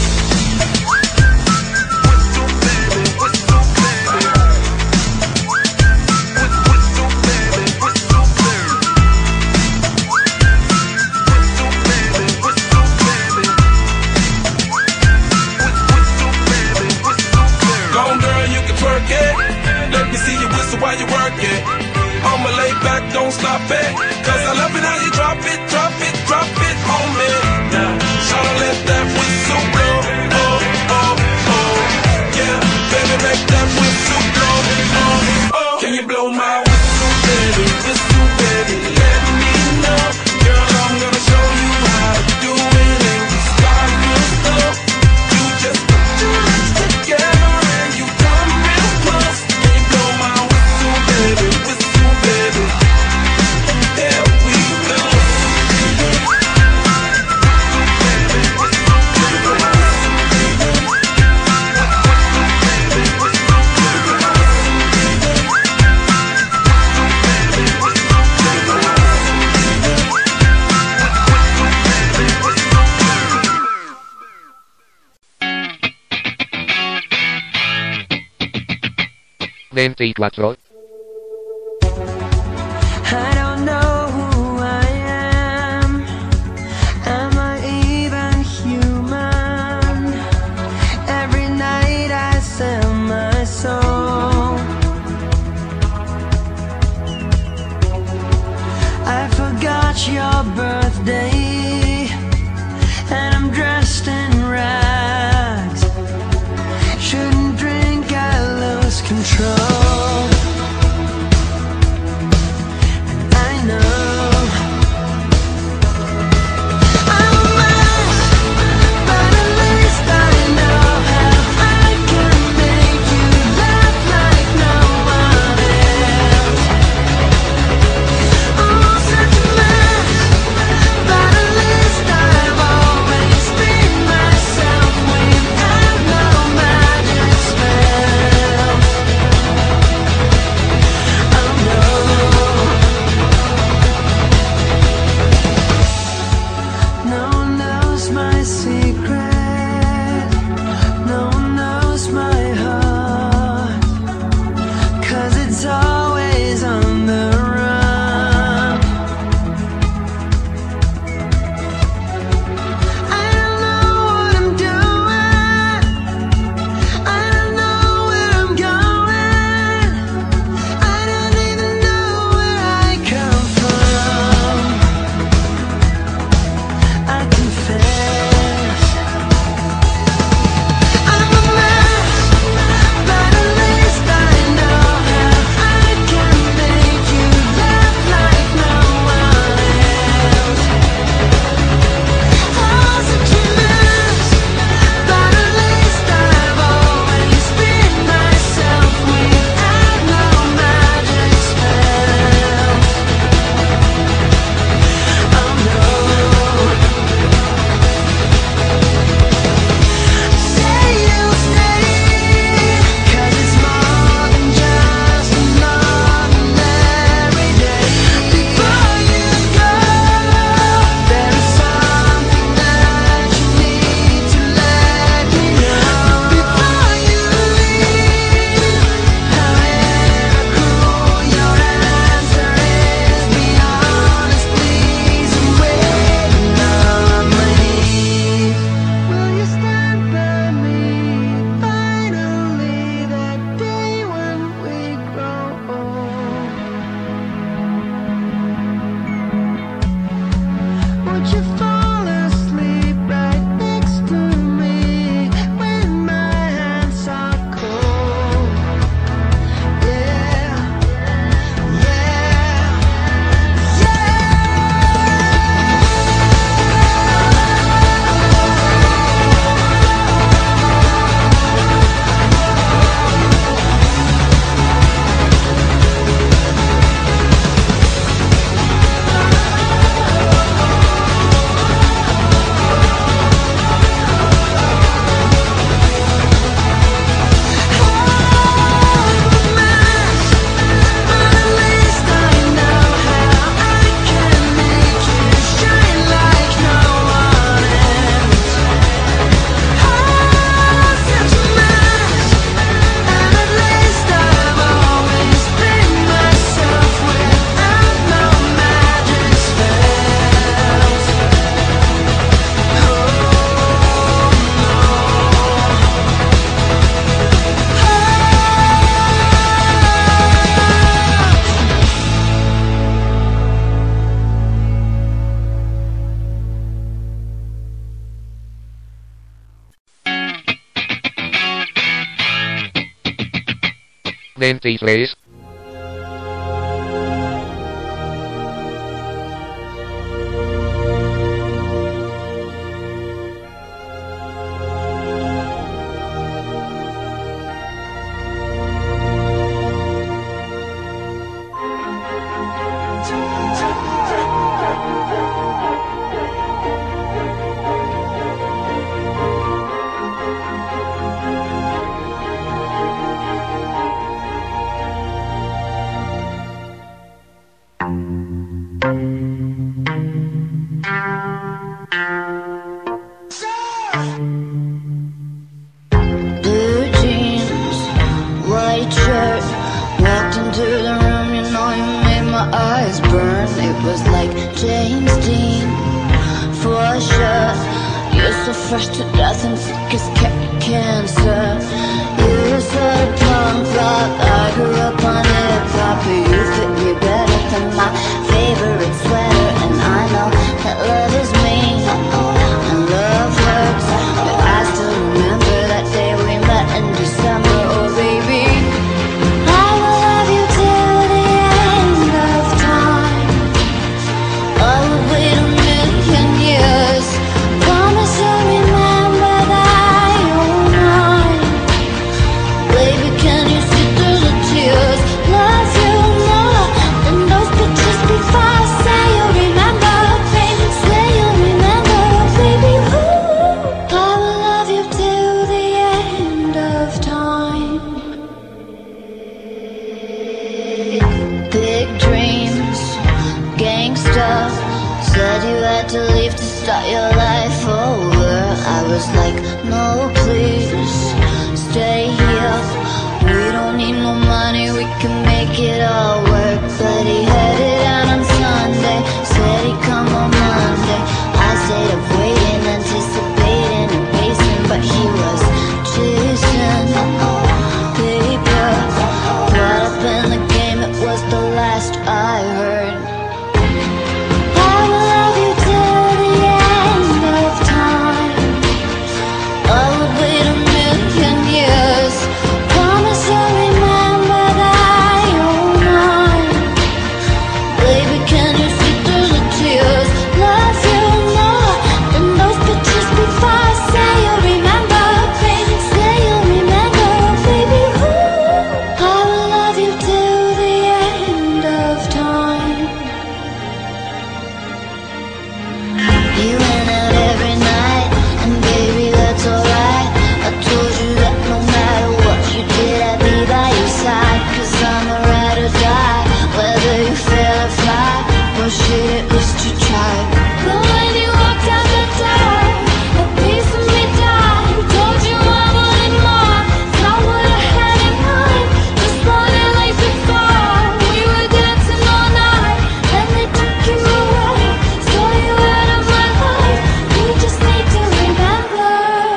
While you work it, I'ma lay back, don't stop it. Cause I love it how you drop it, drop it, drop it on me. Now, tryna let that whistle blow. Oh, oh, oh. Yeah, baby, make that whistle blow. Oh, oh. Can you blow my whistle, baby? Whistle, baby, let me know. Girl, I'm gonna show you how to do it. And you start real slow. You just put your lips together and you come real close. Can you blow my baby, whistle, baby, here we go. Veinticuatro. I don't know who I am. Am I even human? Every night I sell my soul. I forgot your birthday, and I'm dressed in rags. Shouldn't drink, I lose control. 23. Blue jeans, white shirt. Walked into the room, you know you made my eyes burn. It was like James Dean, for sure. You're so fresh to death and sick as cancer. You're so punk rock, I grew up on hip-hop. But you fit me better than my favorite sweater. And I know that love is mean and love hurts, but I still remember that day we met in December. Oh baby, I will love you till the end of time. I will wait a million years. Promise you'll remember that you're mine. Baby, can you see through the tears? Love you more than those pictures before. Say you'll remember, baby. Say you'll remember, baby. Ooh, I will love you till the end of time. Big dreams, gangsta. Said you had to leave to start your life over. I was like, no please, stay here. We don't need no money, we can make it all work. But he headed out on Sunday, said he'd come on Monday. I stayed up waiting, anticipating and pacing, but he was chasing paper. Caught up in the game, it was the last I heard. I will love you till the end of time. I would wait a million years. Promise you'll remember that you're mine. Baby, can you see through the tears? Love you more than those pictures before. Say you'll remember, baby. Say you'll remember, baby. Ooh, I will love you till the end of time. You went out every night, and baby, that's alright. I told you that no matter what you did, I'd be by your side. Cause I'm a ride or die, whether you fail or fly. Well shit, at least you tried. But when you walked out the door, a piece of me died. Told you I wanted more, so I would've had it mine. Just wanted like before, we were dancing all night. Then they took you away, stole you out of my life. You just need to remember.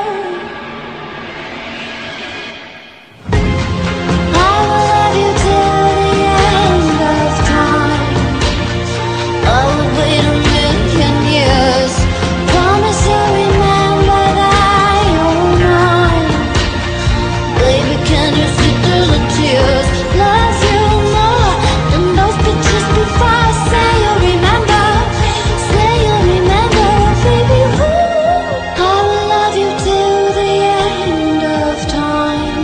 I will love you till the end of time. I would wait a million years. Promise you'll remember that you're mine. Baby, can you see through the tears? Love you more than those pictures before. Say you'll remember, say you'll remember, baby. Ooh, I will love you till the end of time.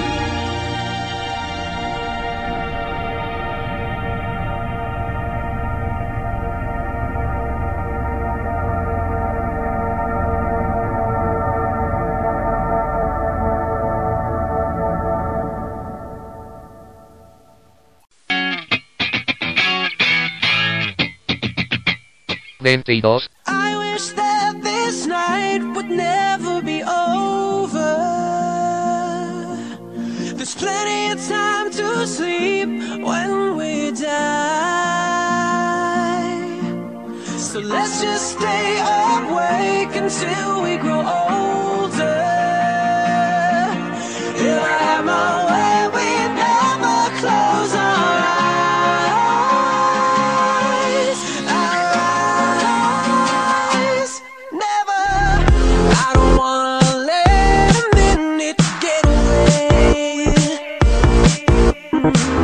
I wish that this night would never be over. There's plenty of time to sleep when we die. So let's just stay awake until we grow older. If I had my way, we'd never close our eyes. Our eyes, never. I don't wanna let a minute get away.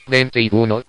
21.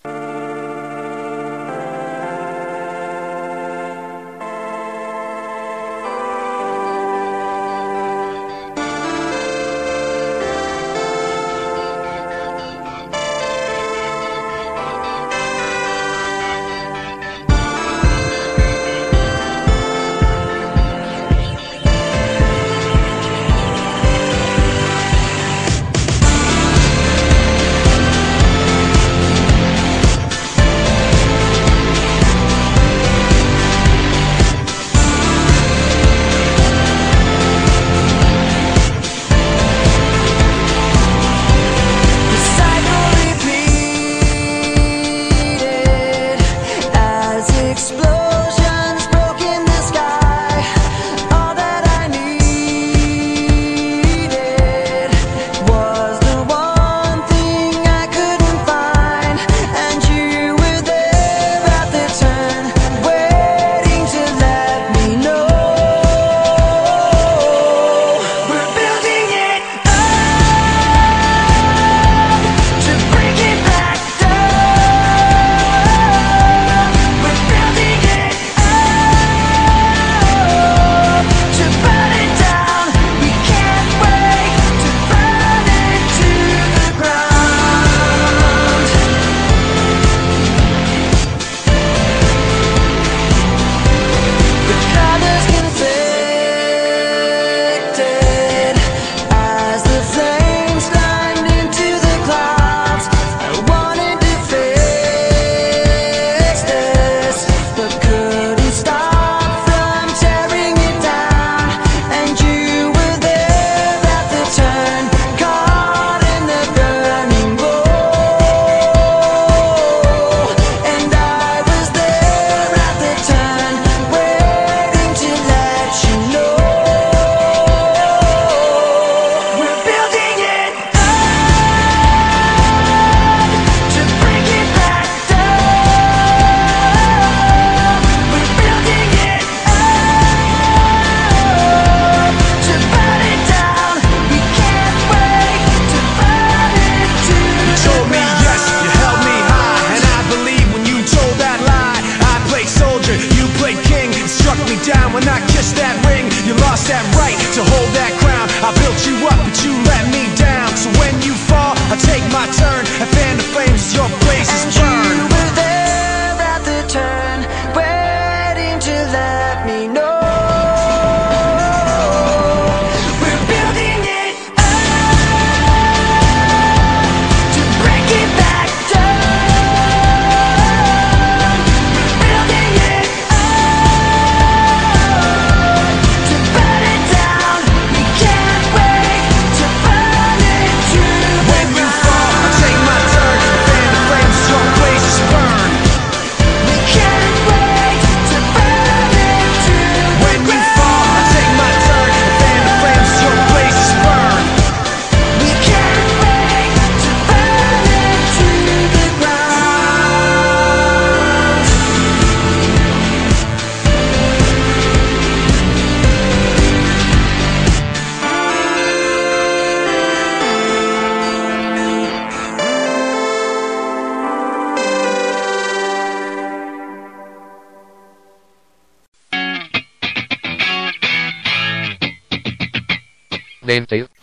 Dente.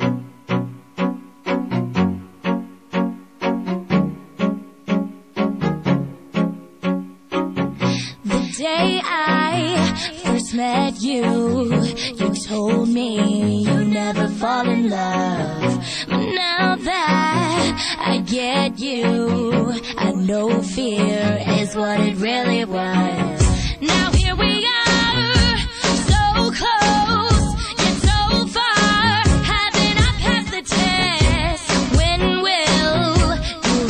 The day I first met you, you told me you never fall in love. But now that I get you, I know fear is what it really was. Now here we are, so close, yet so far. Haven't I passed the test? When will you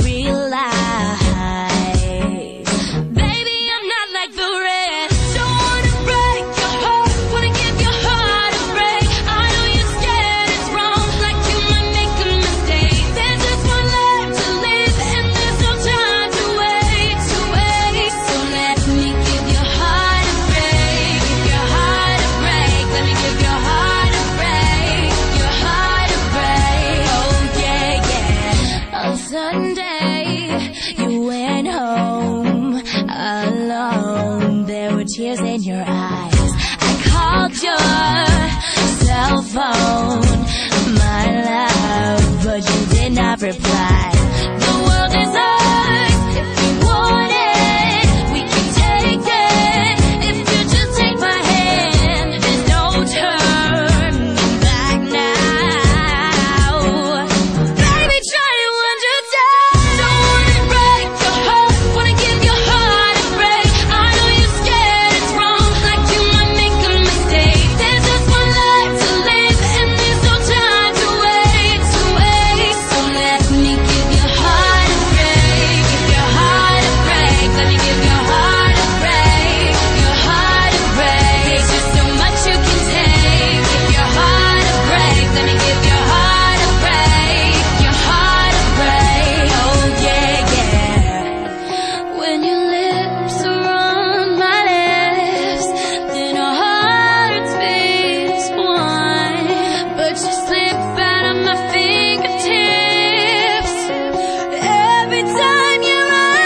realize? Baby, I'm not like the rest. Don't wanna break your heart, wanna give your heart a break. I know you're scared it's wrong, like you might make a mistake. There's just one life to live, and there's no time to wait, to wait. So let me give your heart a break, give your heart a break. Let me give your heart a break, your heart a break. Oh yeah, yeah. On Sunday, you phone, my love, but you did not reply. The world is ours if you want it. We can take it if you just take my hand. There's no turning back now. Baby, try to understand. Don't wanna break your heart, wanna give your heart a break. I know you're scared it's wrong, like you might make a mistake. There's just one life to live, and there's no time to wait, to waste. So let me give your heart a break, give your heart a break. Let me give your heart a break, your heart a break. There's just so much you can take. Give your heart a break. Let me give your heart a break, your heart a break. Oh yeah, yeah. When your lips are on my lips, then our hearts beat as one. But you slip out of my fingertips every time you're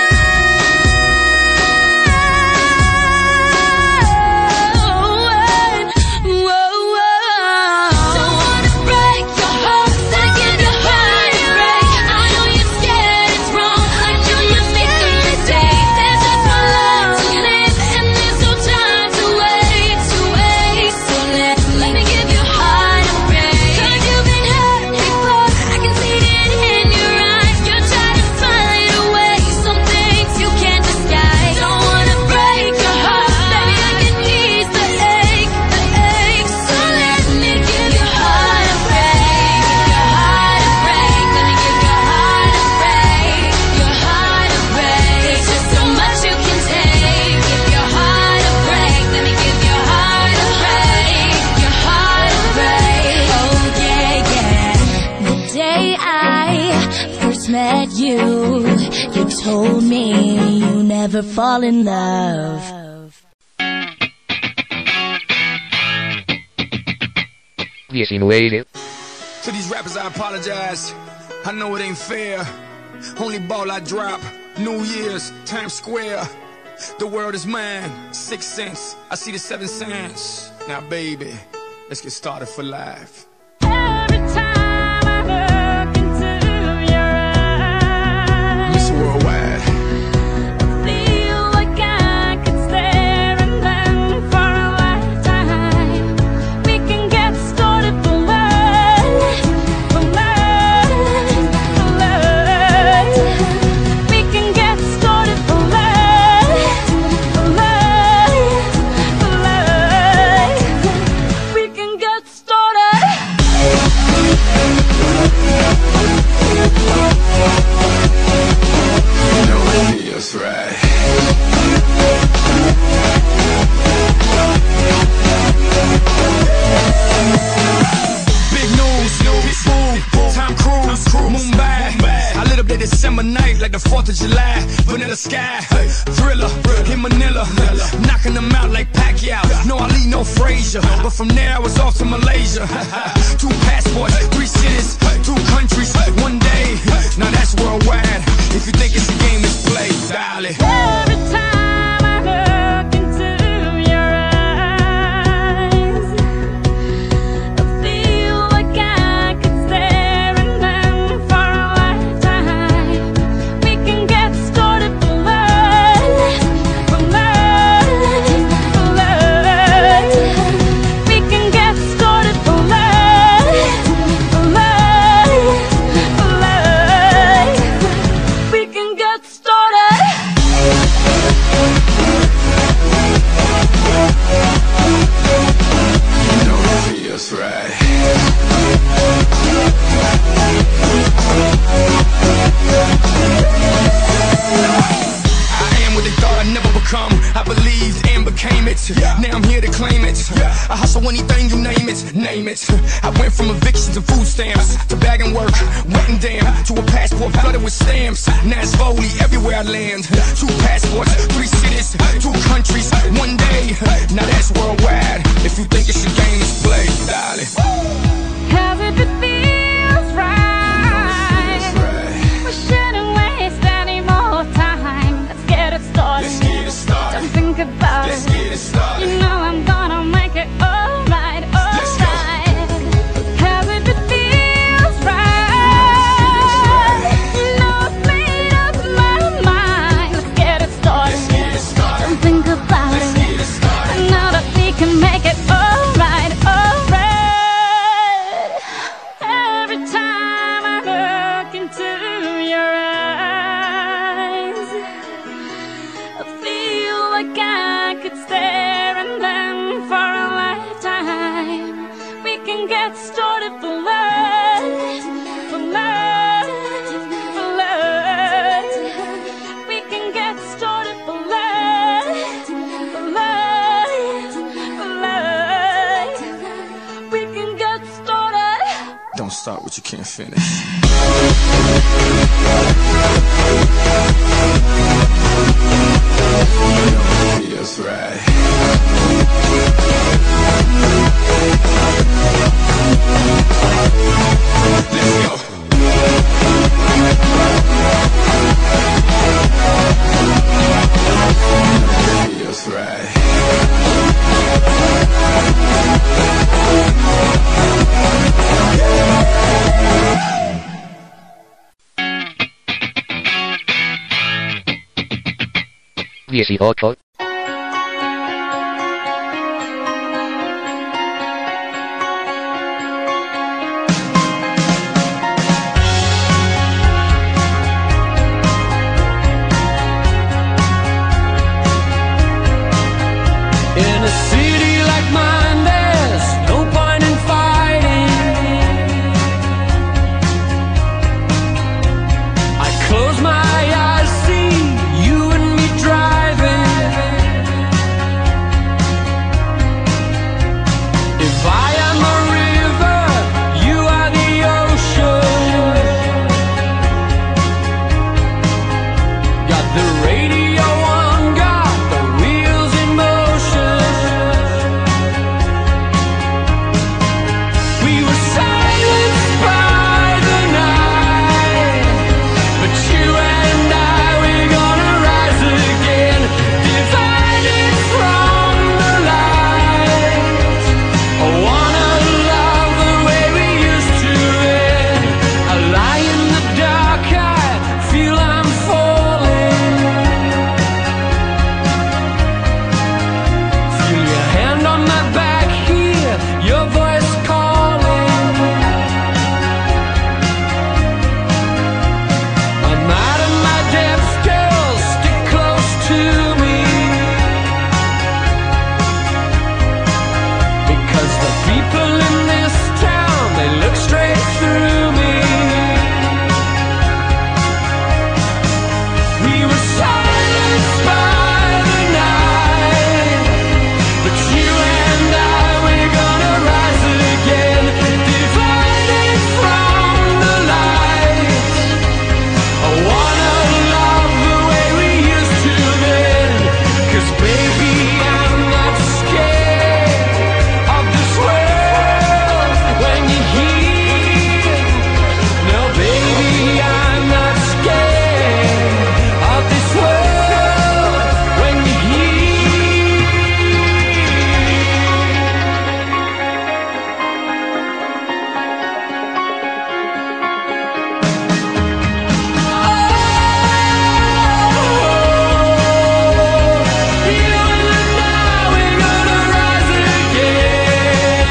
Don't wanna break your heart, so give your heart a break. I know you're scared it's wrong, like you might make a mistake. There's just one life to live, and there's no time to wait, to waste. So let me give your heart a break. 'Cause you've been hurt before, I can see it in your eyes. You're trying to find a way, some things you can't disguise. Don't wanna break your heart, baby, I can ease the ache, the ache. So let me give your heart a break, give your heart a break. Let me give your heart a break, your heart a break. There's just so much you can take. Give your heart a break. Let me give your heart a break, your heart a break. Oh yeah, yeah. The day I first met you, you told me you never fall in love. To these rappers, I apologize. I know it ain't fair. Only ball I drop. New Year's, Times Square. The world is mine. 6 cents. I see the 7 cents. Now, baby, let's get started for life. Every time I look into your eyes, Mr. Worldwide. feel like I could stare at them for a lifetime. We can get started for love, for love, for love. We can get started for love, for love, for love. We can get started. You know it feels right. Big news, Pitbull, Tom Cruise, Mumbai. I lit up that December night like the 4th of July. Vanilla Sky, Thriller, in Manila. Knocking them out like Pacquiao. No Ali, no Frazier. But from there I was off to Malaysia. 2 passports, 3 cities, 2 countries, 1 day. Now that's worldwide. If you think it's a game, it's play, darling. Every time I look into your eyes, I feel like I could stare at them for a lifetime. We can get started for love, for love, for love. We can get started for love, for love, for love. We can get started. You know it feels right. I am what they thought I'd never become. I believed and became it. Now I'm here to claim it. I hustle anything, you name it, name it. I went from evictions to food stamps, to bagging work, wet and damn, to a passport flooded with stamps. Now it's Foley everywhere I land. 2 passports, 3 cities, 2 countries, 1 day. Now that's worldwide. If you think it's a game, it's play, darling. Cause if it feels right, we shouldn't waste any more time. Let's get it started. Let's get it started. Don't think about Let's it. get it started. You know I'm gonna make it alright, alright. it's there and then for a lifetime. We can get started for love, for love, for love. We can get started for love, for love, for love. We can get started. Don't start what you can't finish. Feels right. Let's go. Feels right. Dieciocho. In a city like mine, there's no point in fighting. I close my eyes, see you and me driving. If I am a river, you are the ocean. Got the radio on, got the wheels in motion. We were silenced by the night, but you and I, we're gonna rise again, divided from the light. I wanna love the way we used to then. I lie in the dark, I feel I'm falling. Feel your hand on my back, hear your voice calling. I'm out of my depths, girl, stick close to me. Because the people in this town, they look straight through me. We were silenced by the night, but you and I, we're gonna rise again, divided from the light. I wanna love the way we used to then, 'cause baby, I'm not scared of this world when you're here. No, baby, I'm not scared of this world when you're here. You and I, we're gonna rise again.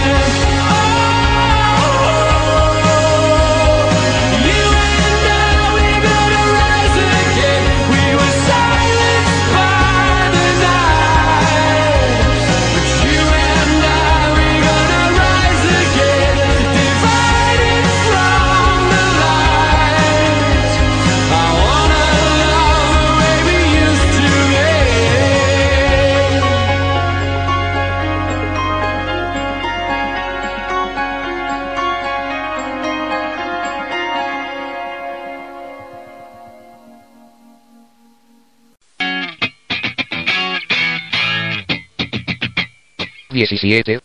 You and I, we're gonna rise again. We were silenced by the night, but you and I, we're gonna rise again, divided from the light. I wanna love the way we used to then. Diecisiete.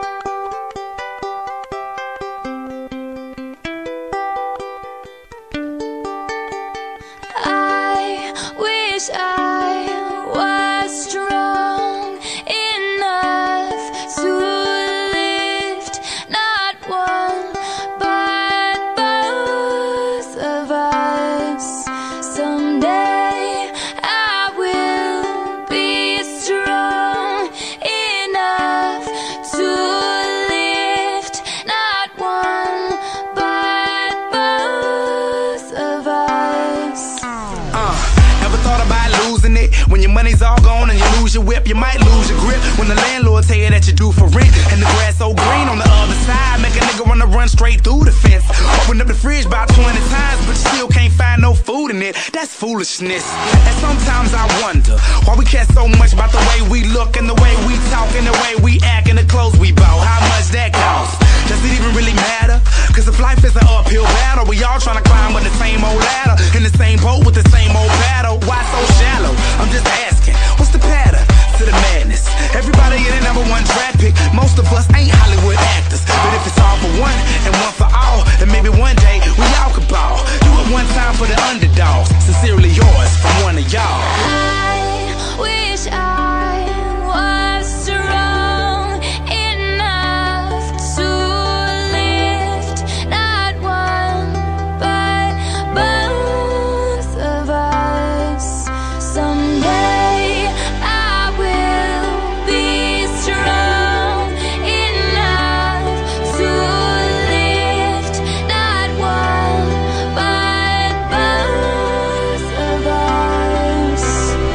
I wish I was strong enough to lift not one but both of us. Someday I will be strong enough to losing it. When your money's all gone and you lose your whip, you might lose your grip. When the landlord tell you that you're due for rent, and the grass so green on the other side, make a nigga wanna run straight through the fence. Open up the fridge about 20 times, but you still can't find no food in it. That's foolishness. And sometimes I wonder why we care so much about the way we look and the way we talk and the way we act and the clothes we bought. How much that costs? Does it even really matter? Cause if life is an uphill battle, we all trying to climb with the same old ladder, in the same boat with the same old paddle. Why so shallow? I'm just asking, what's the pattern to the madness? Everybody in the #1 draft pick. Most of us ain't Hollywood actors, but if it's all for one and one for all, then maybe one day we all could ball. Do it one time for the underdogs. Sincerely yours from one of y'all. I wish I was strong enough to lift not one but both of us. Someday I will be strong enough to lift not one but both of us.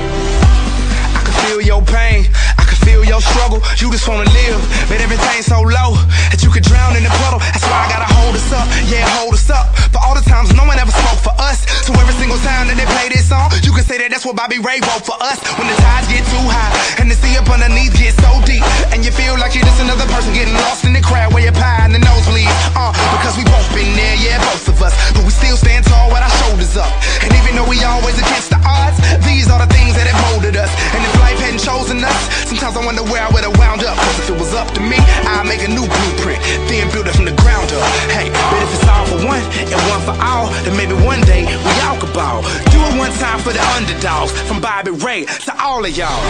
I can feel your pain, I can feel your struggle. You just wanna live, but everything's so low that you could drown in the puddle. That's why I gotta hold us up, yeah, hold us up. For all the times no one ever spoke for us, so every single time that they play this song, you can say that that's what Bobby Ray wrote for us. When the tides get too high and the sea up underneath gets so deep, and you feel like you're just another person getting lost in the crowd where your pie and the nosebleed. Because we both been there, yeah, both of us, but we still stand tall with our shoulders up. And even though we always against the odds, these are the things that have molded us. And if life hadn't chosen us, sometimes I wonder where I would have wound up. Cause if it was up to me, I'd make a new blueprint, then build it from the ground up. Hey, but if it's all for one and one for all, then maybe one day we all could ball. Do it one time for the underdogs, from Bobby Ray to all of y'all.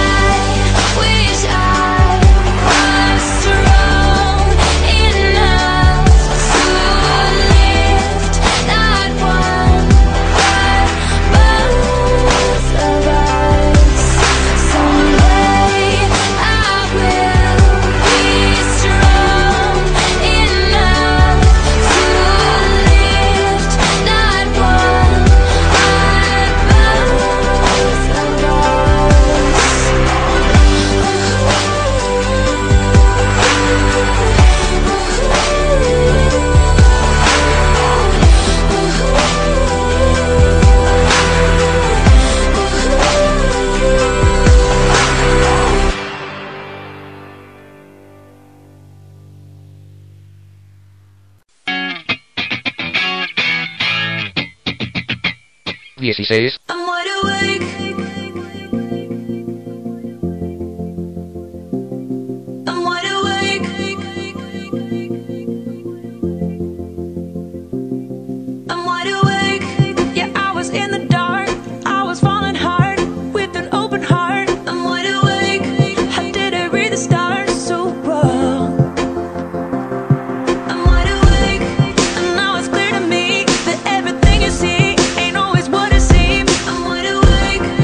I wish I was strong enough to lift not one but both of us. Someday I will be strong enough to lift not one but both of us. Dieciséis. I'm wide awake. I'm wide awake. I'm wide awake. Yeah, I was in the dark. I was falling hard with an open heart. I'm wide awake. I didn't read the stars so well. I'm wide awake, and now it's clear to me that everything you see ain't always what it seems. I'm wide awake.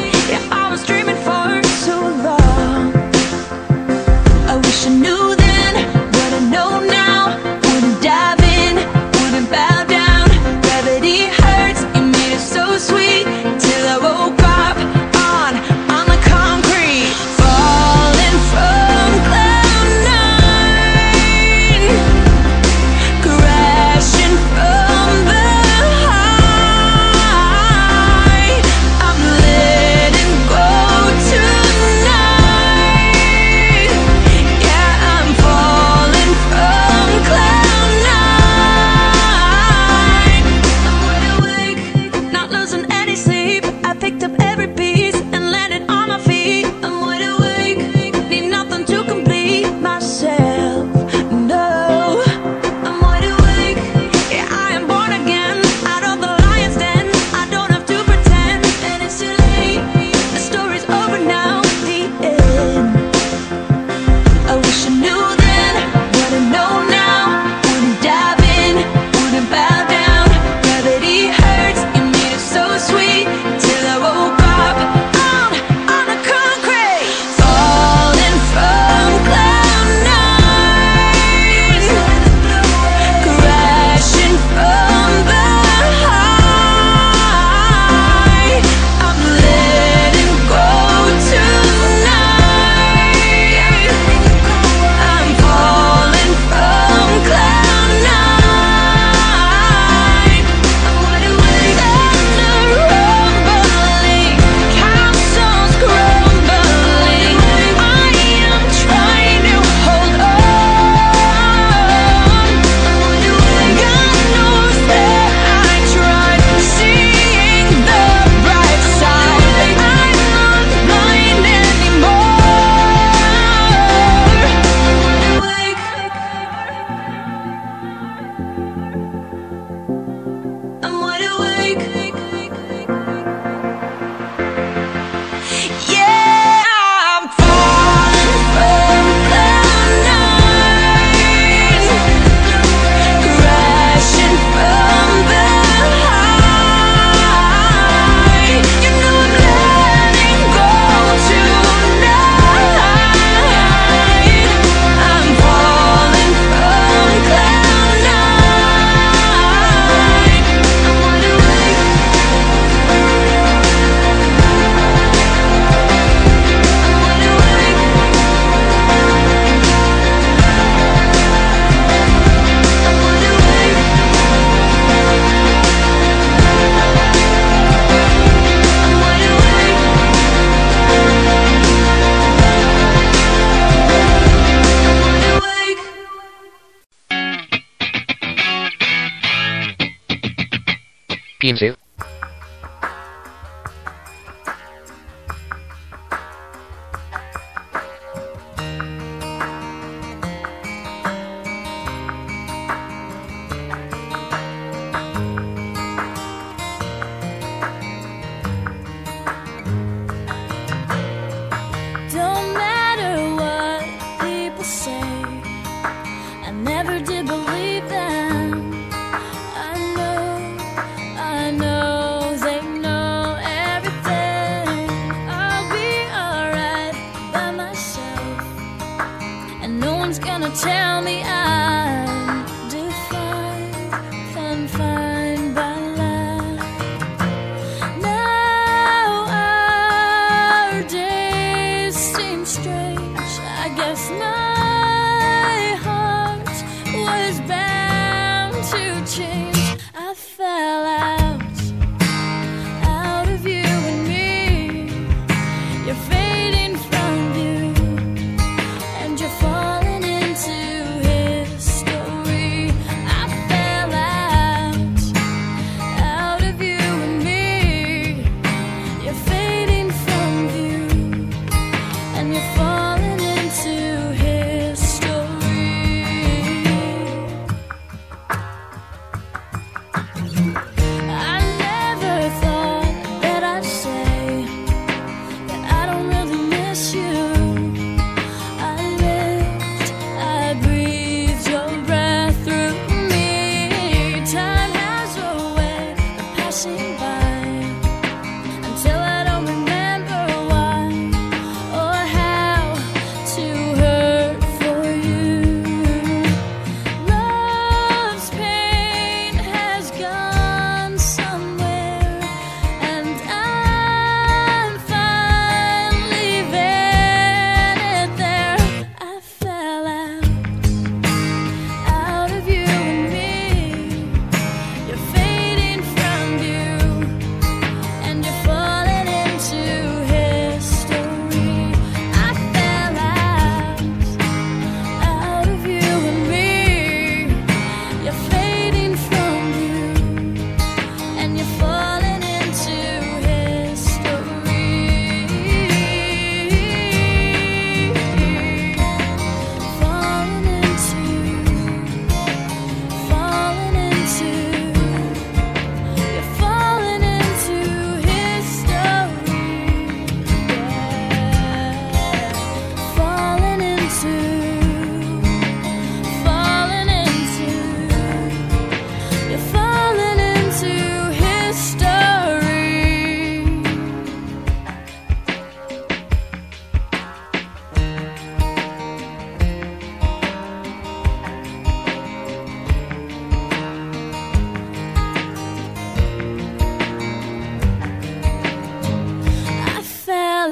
15. Don't matter what people say, I never did believe them. I know they know everything. I'll be alright by myself, and no one's gonna tell me I'm defined, confined by love. Now our days seem strange. I guess my heart was bound to change. I fell out of you and me. You're fading from view, and you're falling into history. I fell out of you and me. You're fading from view, and you're falling into history. I never thought that I'd say that I don't really miss you. I lived, I breathed your breath through me. Time has a way of passing by until I don't remember why or how to hurt for you. Love's pain has gone somewhere, and I'm fine leaving it there. I fell out of you and me. You're fading from view, and you're falling into history. I fell out of you and me. You're fading from view, and you're falling into history. You're falling into history. Falling into you're falling into history. I fell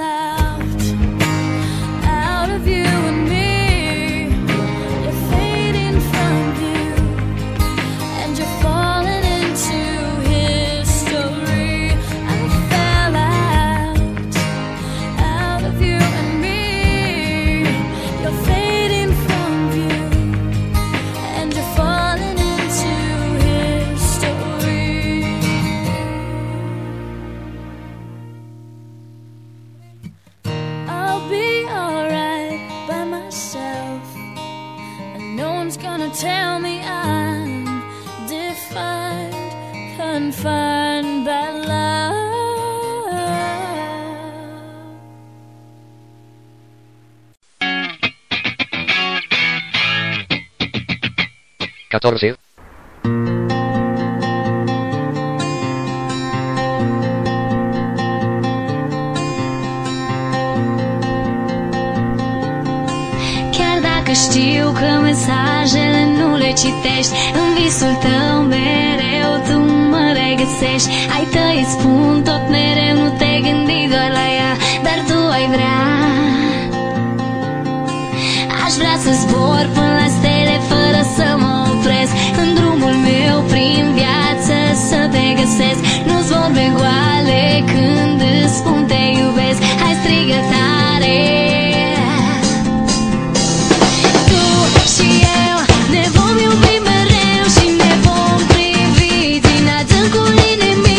out of you and me. You're fading from view, and you're falling into history. I fell out of you and me. You're fading from view, and you're falling into history. I'll be alright by myself, and no one's gonna tell me I'm defined, confined by love. 14. Chiar dacă știu că mesajele nu le citești, în visul tău mereu tu mă regăsești. Ai tăi îți spun tot mereu, nu te gândi doar la ea, dar tu ai vrea. Aș vrea să zbor până la stele fără să mă opresc, în drumul meu prin viață să te găsesc. Nu-ți vorbe goale când îți spun te iubesc. Hai, strigă tare. Tu și eu ne vom iubi mereu și ne vom privi din adâncul inimii.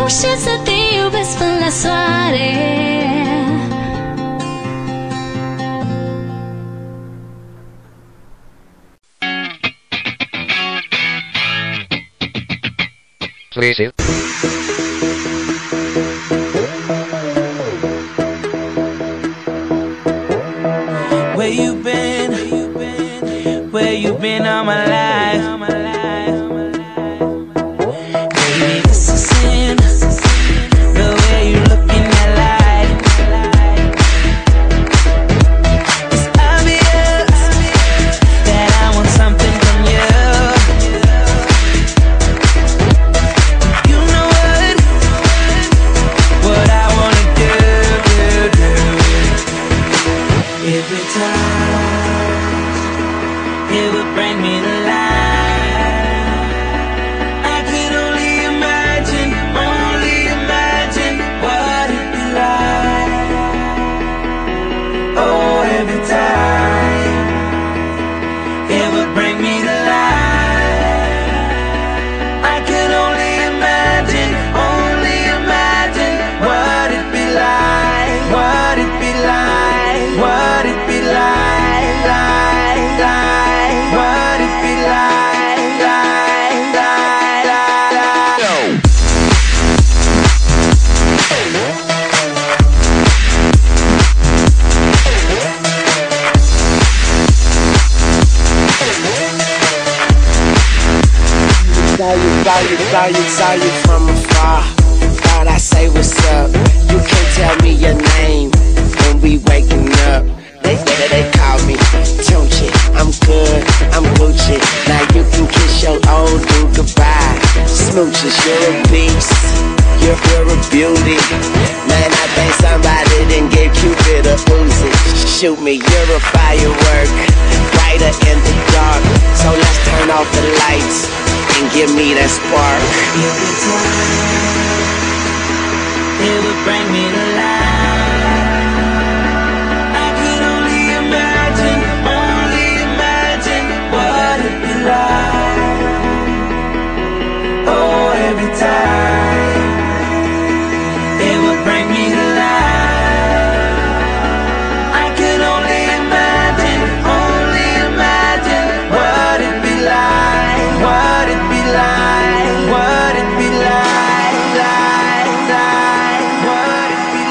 uscisse Dio per sfondare. Freezer. Where you been? Where you been all my life? Baby, this is sin. The way you look in that light. It's obvious that I want something from you. You know what I wanna do. Every time it would bring me to life. I could only imagine what it'd be like. Oh, every time it would bring me to life. I could only imagine what it'd be like, what it'd be like, what it'd be like, what it'd be like, Saw you from afar. Thought I say what's up. You can't tell me your name when we waking up. They call me Tunchi. I'm good, I'm Gucci. Now you can kiss your old dude goodbye. Smooches, you're a beast. You're a beauty. Man, I think somebody done gave Cupid a Uzi. Shoot me, you're a firework, brighter in the dark. So let's turn off the lights and give me that spark. every time it would bring me to life. I could only imagine what it'd be like. Oh, every time it would bring me to life. I could only imagine what it'd be like, what it'd be like, what it'd be like, what it'd be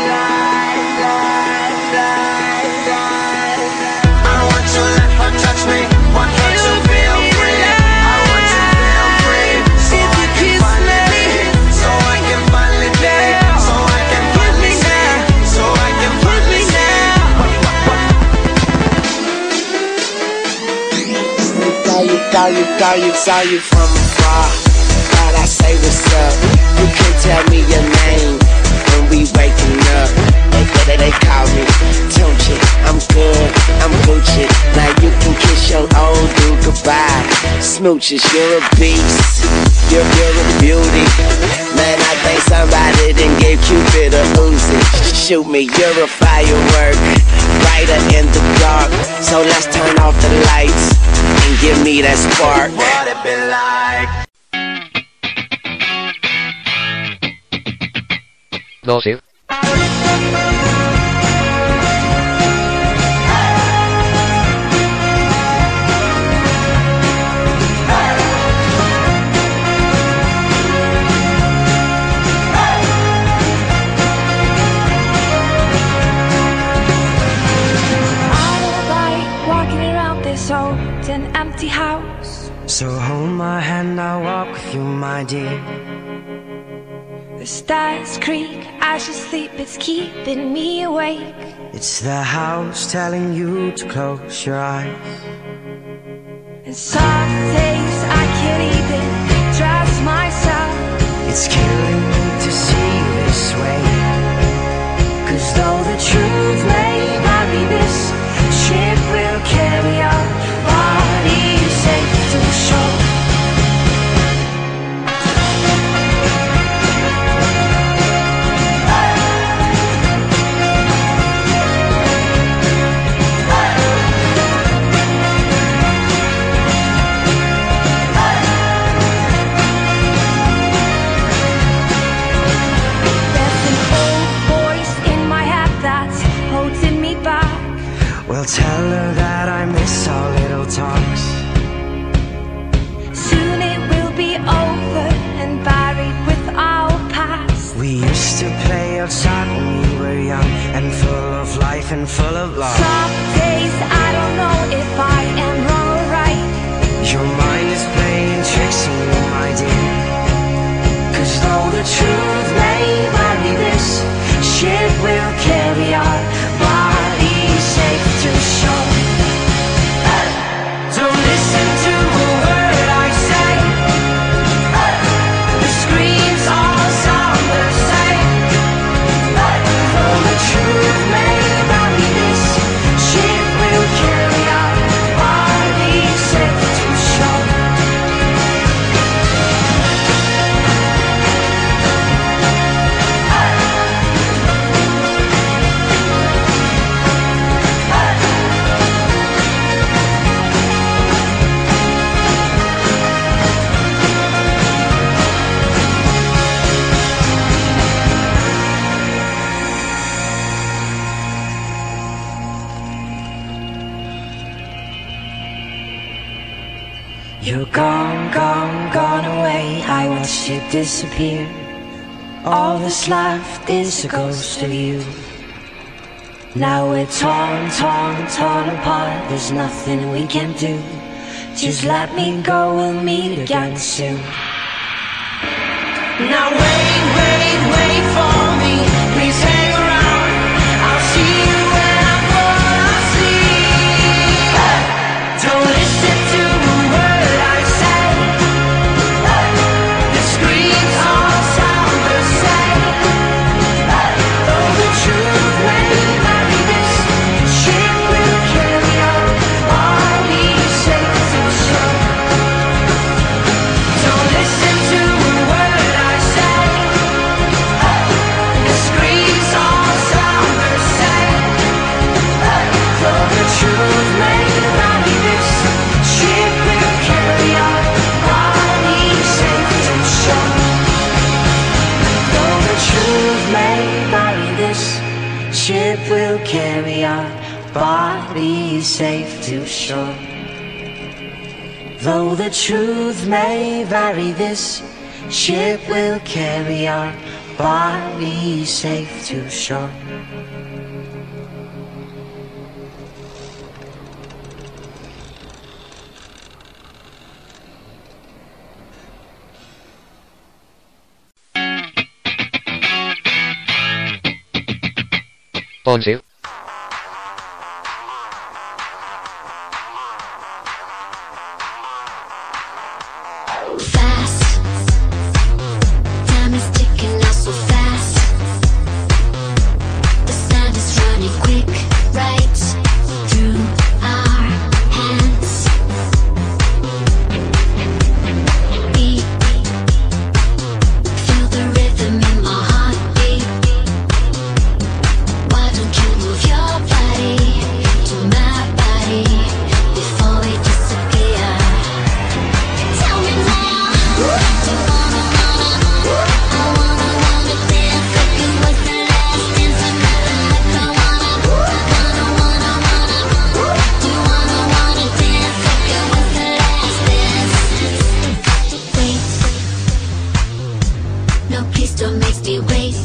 like. I want your let her touch me. Want her to feel free. I want to feel free. So I can finally be. So I can finally be. So I can finally see. So I can finally see. Saw you from afar. Thought I say what's up. You can't tell me your name when we waking up. They call me Tunchi. I'm good, I'm Gucci. Now you can kiss your old dude goodbye. Smooches, you're a beast. You're a beauty. Man, I think somebody done gave Cupid a Uzi. Shoot me, you're a firework, brighter in the dark. So let's turn off the lights and give me that spark. What it be like? 12. An empty house. So hold my hand, I'll walk with you, my dear. The stars creak, I should sleep, it's keeping me awake. It's the house telling you to close your eyes. And some days I can't even trust myself. It's killing me to see you this way. 'Cause though the truth may not be this, ship will carry our bodies safe to shore. life and full of love. Some days I don't know if I am wrong or right. Your mind is playing tricks on you, my dear. 'Cause though the truth may vary, this ship will carry our bodies safe to shore. Don't listen to a word I say. The screams all sound the same. Though the truth may vary, this ship will carry our bodies safe to shore. You're gone, gone, gone away. I watched you disappear. All that's left is a ghost of you. Now we're torn, torn, torn apart. There's nothing we can do. Just let me go, we'll meet again soon. Now wait, wait, wait for me. Please hang around. I'll see you when I fall asleep. Don't listen to a word I say. The screams all sound the same. Though the truth may vary, this ship will carry our bodies safe to shore. Don't listen to a word I say. The screams all sound the same. Though the truth may vary, this ship will carry our bodies safe to shore. Though the truth may vary, this ship will carry our bodies safe to shore. Though the truth may vary, this ship will carry our bodies safe to shore. Bonjour. Fast, time is ticking now so fast. The sand is running quick, right through our hands. Beat, feel the rhythm in my heartbeat. Why don't you move your body to my body before we disappear? Tell me now, do you wanna dance like it was the last dance of my life? I wanna do you wanna dance like it was the last dance? Wait, no, please don't make me wait.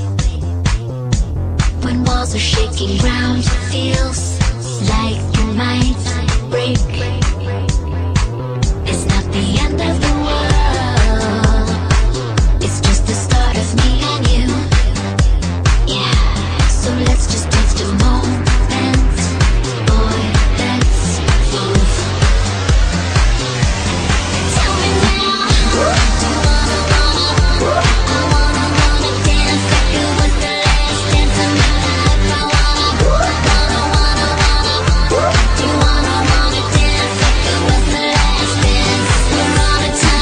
When walls are shaking round, feels like you might break. It's not the end of the world. It's just the start of me and you. Yeah, so let's just taste a moment. Boy, let's move. Tell me now, do you wanna dance like it was the last dance of my life? I wanna do you wanna dance like it was the last dance? We're on a time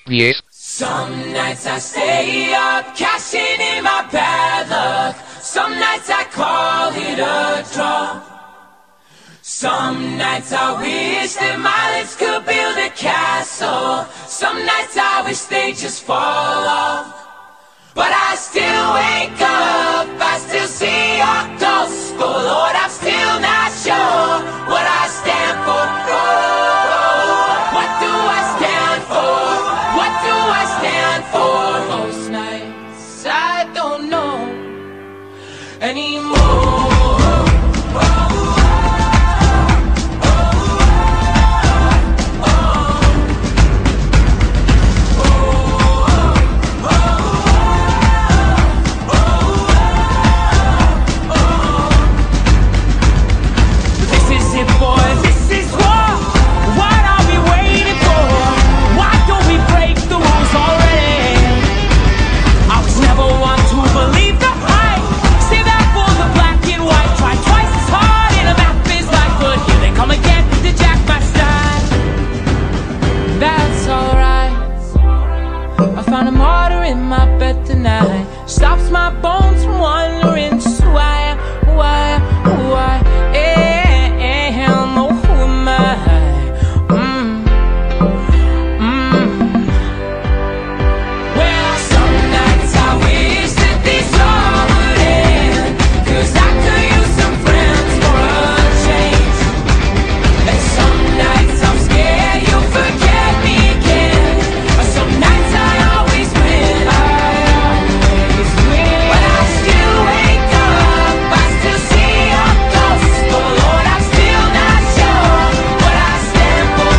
10. Some nights I stay up, cashing in my bad luck. Some nights I call it a draw. Some nights I wish that my lips could build a castle. Some nights I wish they just fall off. But I still wake up, I still see your gospel. Lord, I'm still not sure what I stand for. Oh, what do I stand for? What do I stand for? Most nights I don't know anymore. Stops my bones from wondering just why am, oh, who am I? Well, some nights I wish that this all would end, 'cause I could use some friends for a change. And some nights I'm scared you'll forget me again. Some nights I always win. But I still wake up, I still see your gospel. Lord, I'm still not sure what I stand for.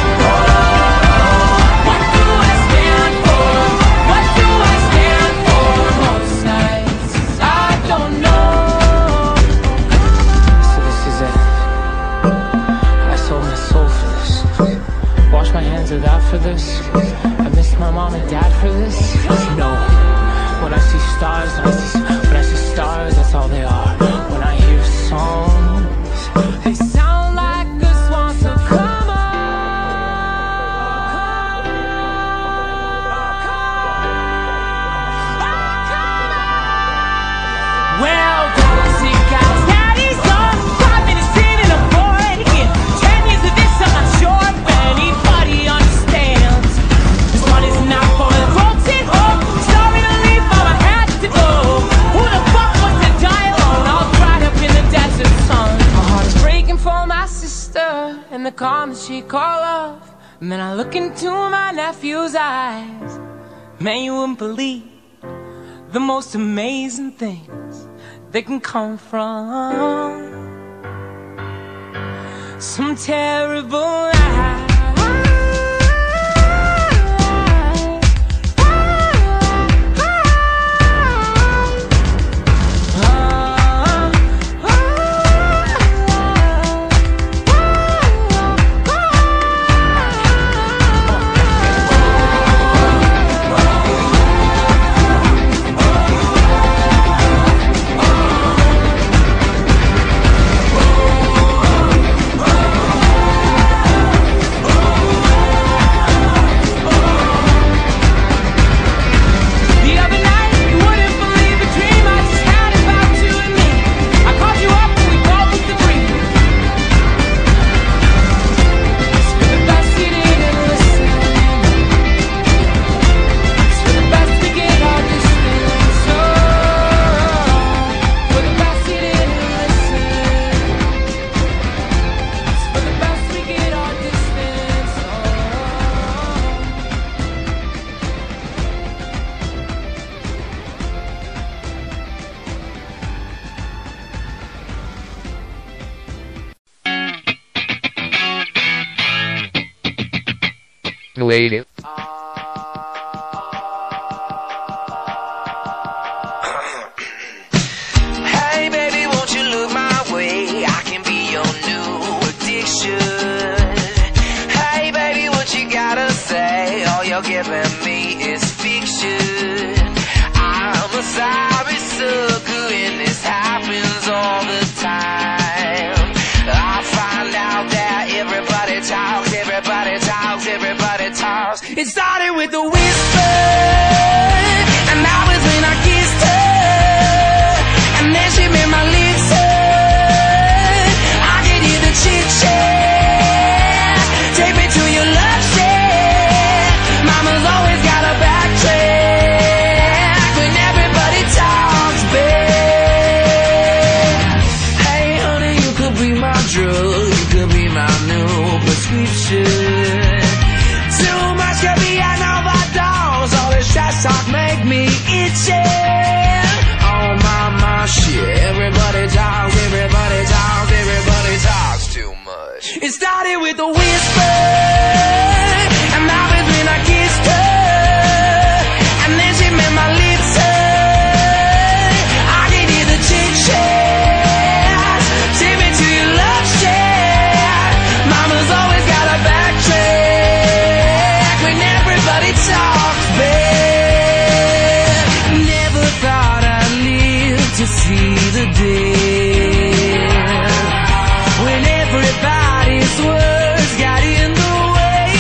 What do I stand for? What do I stand for? Most nights I don't know. So this is it. I sold my soul for this. Wash my hands of that for this. I missed my mom and dad for this. No. When I see stars, when I see stars, that's all they are. When I hear songs, they sound like a swan, so come on. Well, classic guys, daddy's on 5 minutes in and I'm bored again. 10 years of this, I'm not sure if anybody understands. This one is not for the folks at home. Sorry to leave, but I had to go. Who the fuck wants to die alone? All dried up in the desert sun. My heart is breaking for my sister and the calm that she called love. And then I look into my nephew's eyes. Man, you wouldn't believe the most amazing things that can come from some terrible lies. Nueve. Hey baby, won't you look my way? I can be your new addiction. Hey baby, what you gotta say? All you're giving me is fiction. I'm a sorry sucker and this happens all the time. I find out that everybody talks. It started with the whistle. with a whisper, and that was when I kissed her, and then she met my lips. I can hear the chit chat. Take me to your love shack. Mama's always got a backtrack when everybody talks back. Never thought I'd live to see the day when everybody's words got in the way.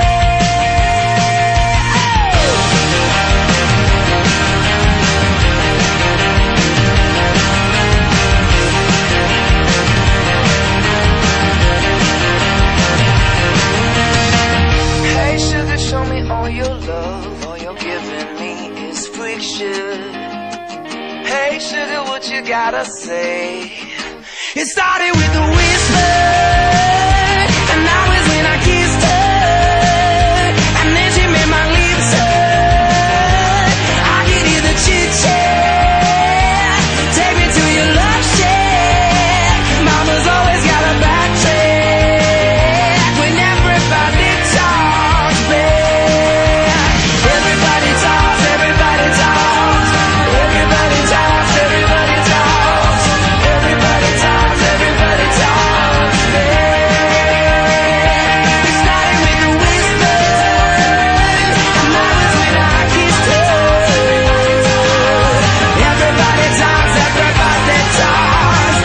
Hey sugar, show me all your love. All you're giving me is friction. Hey sugar, what you gotta say? It started with a whisper, and that was when I kissed her, and then she made my lips hurt. I could hear the chit chat. Take me to your love shack. Mama's always got a backtrack when everybody talks back. Everybody talks, everybody talks, everybody talks, everybody talks, everybody talks, everybody talks back. It started with a whisper, and that was when I kissed her. Everybody talks, everybody talks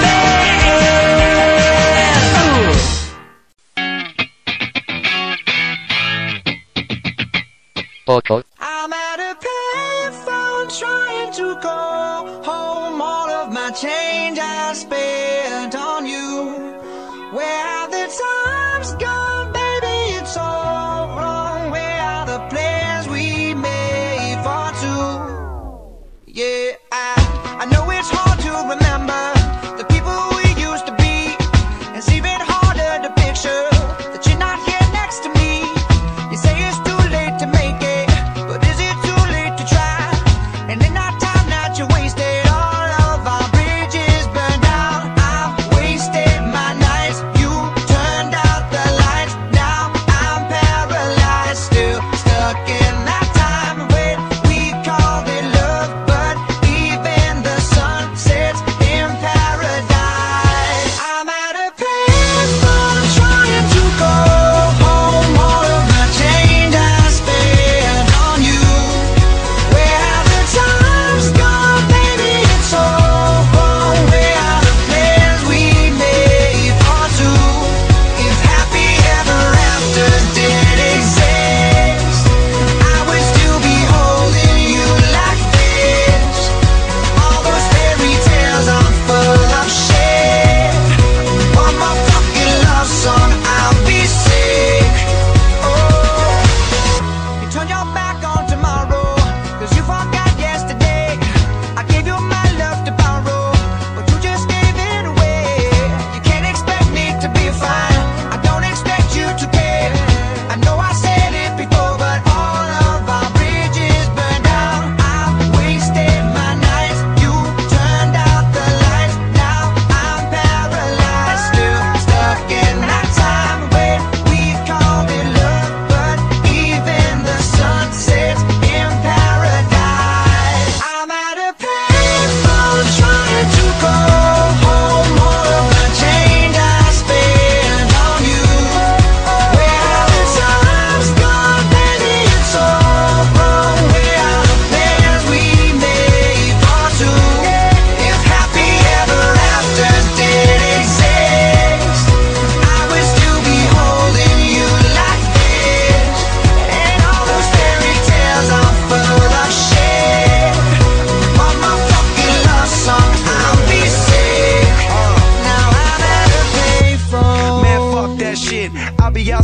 back. Poco. I'm at a payphone trying to call home. All of my change I spent on you. Where have the times gone, baby? It's all wrong. Where are the plans we made for two? Yeah, I know it's hard to remember the people we used to be. It's even harder to picture that you're not here next to me. You say it's too late to make it, but is it too late to try? And in that time that you wasted, all of our bridges burned down.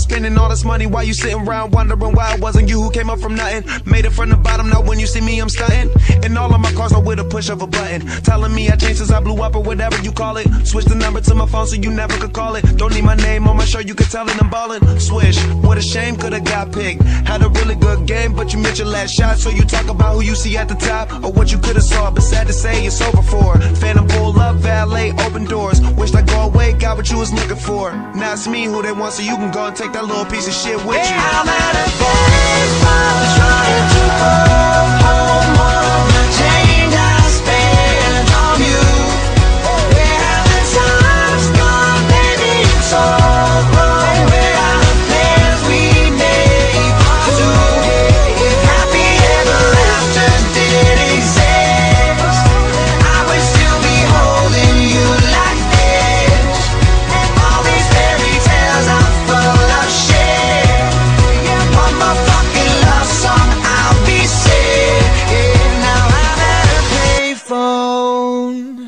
spending all this money while you sitting around wondering why it wasn't you who came up from nothing. Made it from the bottom, now when you see me I'm stunting. And all of my cars are with a push of a button, telling me I changed since I blew up or whatever you call it. Switch the number to my phone so you never could call it. Don't need my name on my shirt, you can tell it I'm ballin'. Swish, what a shame, could've got picked. Had a really good game, but you missed your last shot. So you talk about who you see at the top or what you could've saw, but sad to say it's over for. Phantom pull up, valet, open doors. Wished I go away, got what you was looking for. Now it's me who they want, so you can go and take that little piece of shit with you. I'm at a baseball trying to go home. All the change I spent on you, where have the times gone, baby? It's all wrong. Where are the plans we made to get happy ever after did exist? I would still be holding you like this. All these fairy tales are full of shit. One more fucking love song, I'll be sick. Now I'm at a payphone.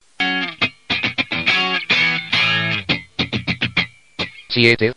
Siete.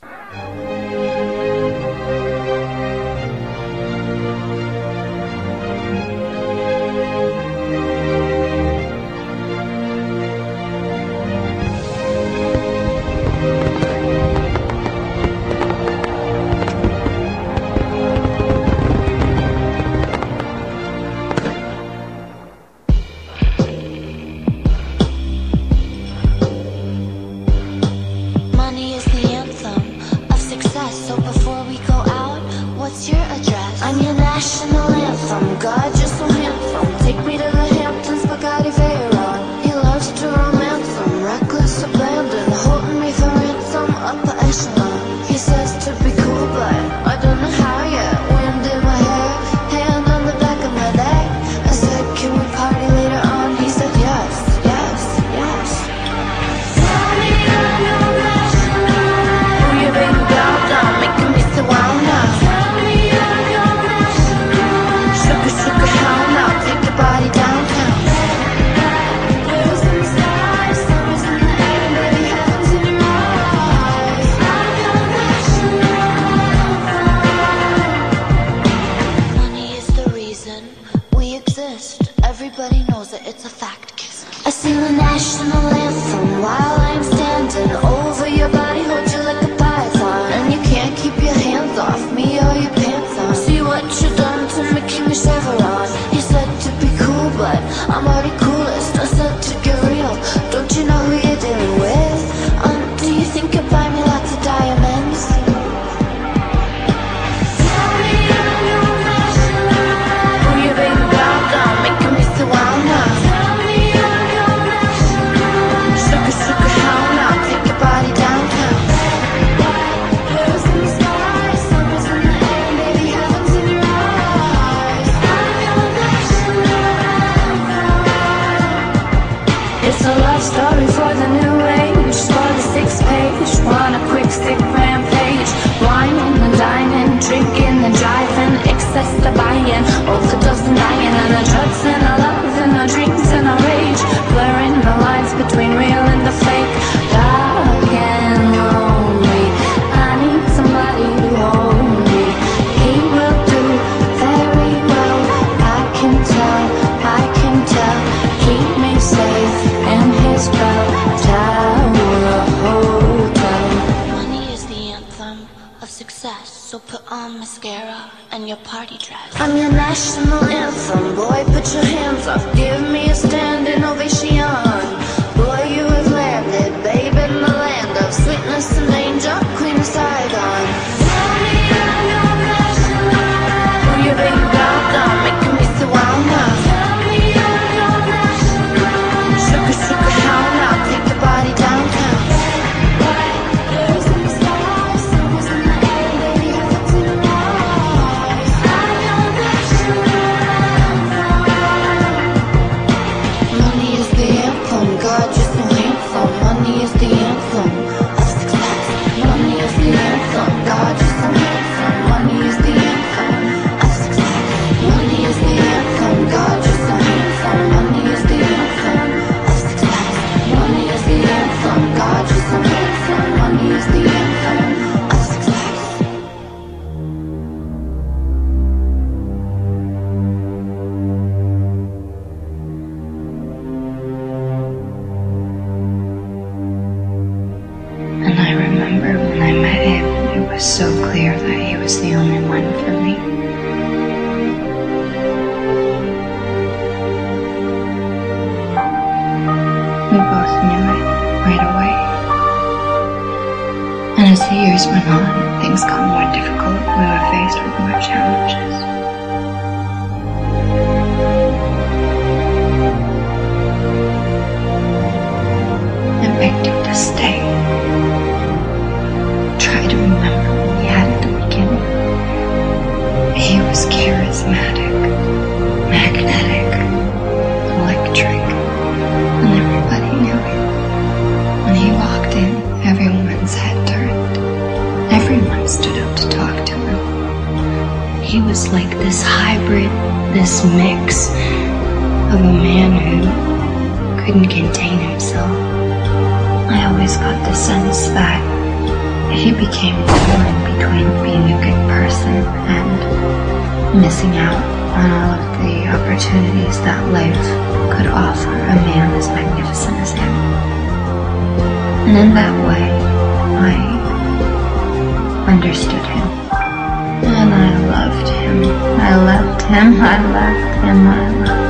Money is the anthem of success. So before we go out, what's your address? I'm your national anthem. God, you're so handsome. Take me to the Hamptons, Bugatti Veyron. He loves to romance them, reckless abandon, holding me for ransom, upper echelon. He says to be cool, but I don't know how yet. Wind in my hair, hand on the back of my neck. I said, can we party later on? He said, yes, yes, yes. Tell me I'm your national. Who you been down, down, making me so wild now. Tell me I'm your national. Sugar, sugar, how now? Take your body downtown. Blues in the sky, summer's in the air, baby, heaven's in your eyes. I'm your national. Money is the reason we exist. Everybody knows it, it's a fact. Kiss, kiss. I sing the national anthem while I'm standing over your body, hold you like a python, and you can't keep your hands off me or your pants on. See what you done to me, King of Chevron. You said to be cool, but I'm already coolest. I said to get real, don't you know who you're dealing with? Do you think you'll buy me lots of diamonds? Tell me I'm your national. Who you been down, down, making me so wild now. Tell me I'm your national. Sugar, sugar, how now? Take your body downtown. Blues in the sky, summer's in the air, baby, heaven's in your eyes. I'm your national. It's a love story for the new age, for the 6th page. Want a quick stick rampage, whining and dining, drinking and driving, excess to buying, overdose and dying, and the drugs and our love and our dreams and our rage, blurring the lines between real and the fake. Dark and lonely, I need somebody to hold me. He will do very well, I can tell, I can tell. Keep me safe in his bell tower hotel. Money is the anthem of success, so put on mascara and your party dress. I'm your national anthem, boy, put your hands up, give me a standing ovation. Boy, you have landed, babe, in the land of sweetness and danger, Queen of Saigon. Tell me I'm your national. Who you been down, down, making me so wild now. Tell me I'm your national. Sugar, sugar, how now? Take your body downtown. Blues in the sky, summer's in the air, baby, heaven's in your eyes. I'm your national. Money is the anthem, God, you're so handsome. Money is the anthem of success. Money is the anthem clear that he was the only one for me. We both knew it right away. And as the years went on, things got more difficult. We were faced with more challenges. I begged him to stay. Try to remember what we had at the beginning. He was charismatic, magnetic, electric, and everybody knew it. When he walked in, everyone's head turned. Everyone stood up to talk to him. He was like this hybrid, this mix of a man who couldn't contain himself. I always got the sense that he became torn between being a good person and missing out on all of the opportunities that life could offer a man as magnificent as him. And in that way, I understood him. And I loved him. I loved him. I loved him. I loved him.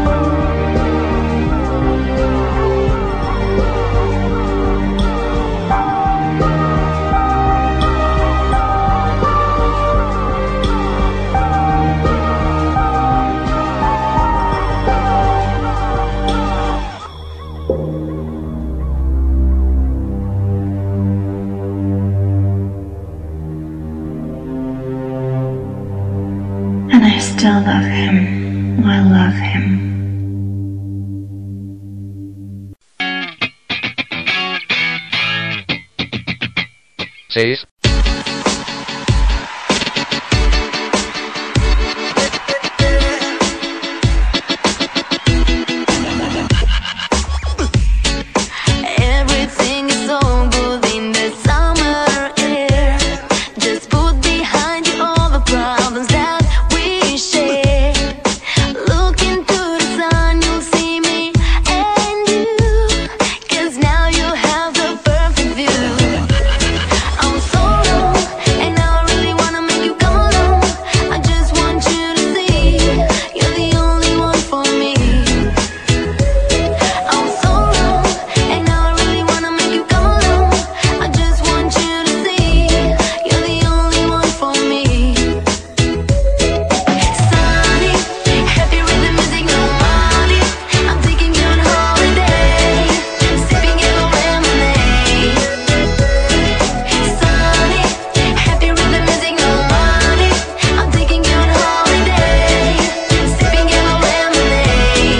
And I still love him. I love him. Seis. Everything is so good in the summer air. Just put behind you all the problems that we share. Look into the sun, you'll see me and you. 'Cause now you have the perfect view. I'm so low, and I really wanna make you come along. I just want you to see, you're the only one for me. I'm so low, and I really wanna make you come along. I just want you to see, you're the only one for me. Sunny, happy with the music, no money. I'm taking you on holiday, sipping yellow lemonade. Sunny, happy with the music, no money. I'm taking you on holiday, sipping yellow lemonade.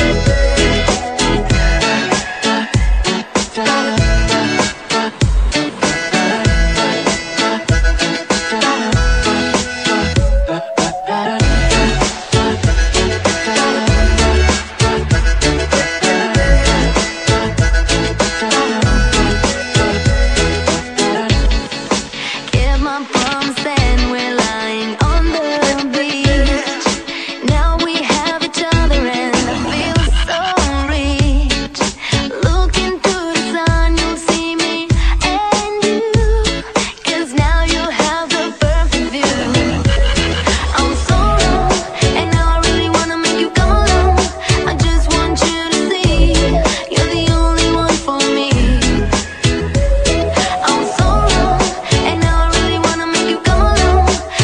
Kept my promise and we're lying on the beach. Now we have each other and I feel so rich. Look into the sun, you'll see me and you. 'Cause now you have the perfect view. I'm so low, and now I really wanna make you come along. I just want you to see, you're the only one for me. I'm so low, and now I really wanna make you come along.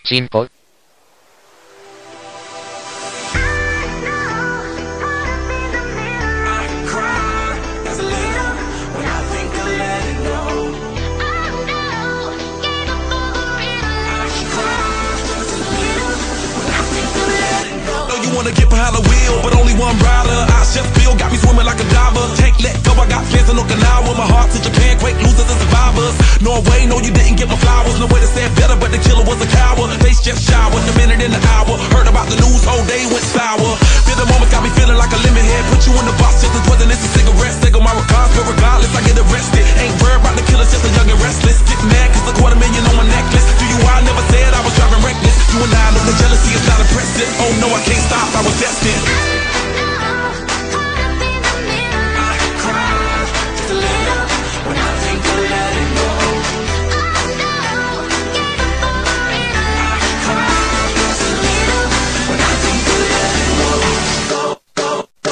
5, wanna get behind the wheel, but only one rider. I just feel got me swimming like a diver. Can't let go, I got fans in Okinawa. My heart to Japan, quake losers and survivors. Norway, no you didn't get my flowers. No way to say it better, but the killer was a coward. Face just showered, the minute in the hour. Heard about the news, whole day went sour. Feel the moment got me feeling like a lemon head. Put you in the box just as poisonous as cigarettes. Take on my regards, but regardless I get arrested. Ain't worried about the killer, just a young and restless. Get mad cause $250,000 on my necklace. Do you I never said I was driving reckless. You and I know the jealousy is not impressive. Oh no, I can't stop, I was destined. I cry just a little when I think of letting go. I cry just a little when I think of letting go. Go, go, go.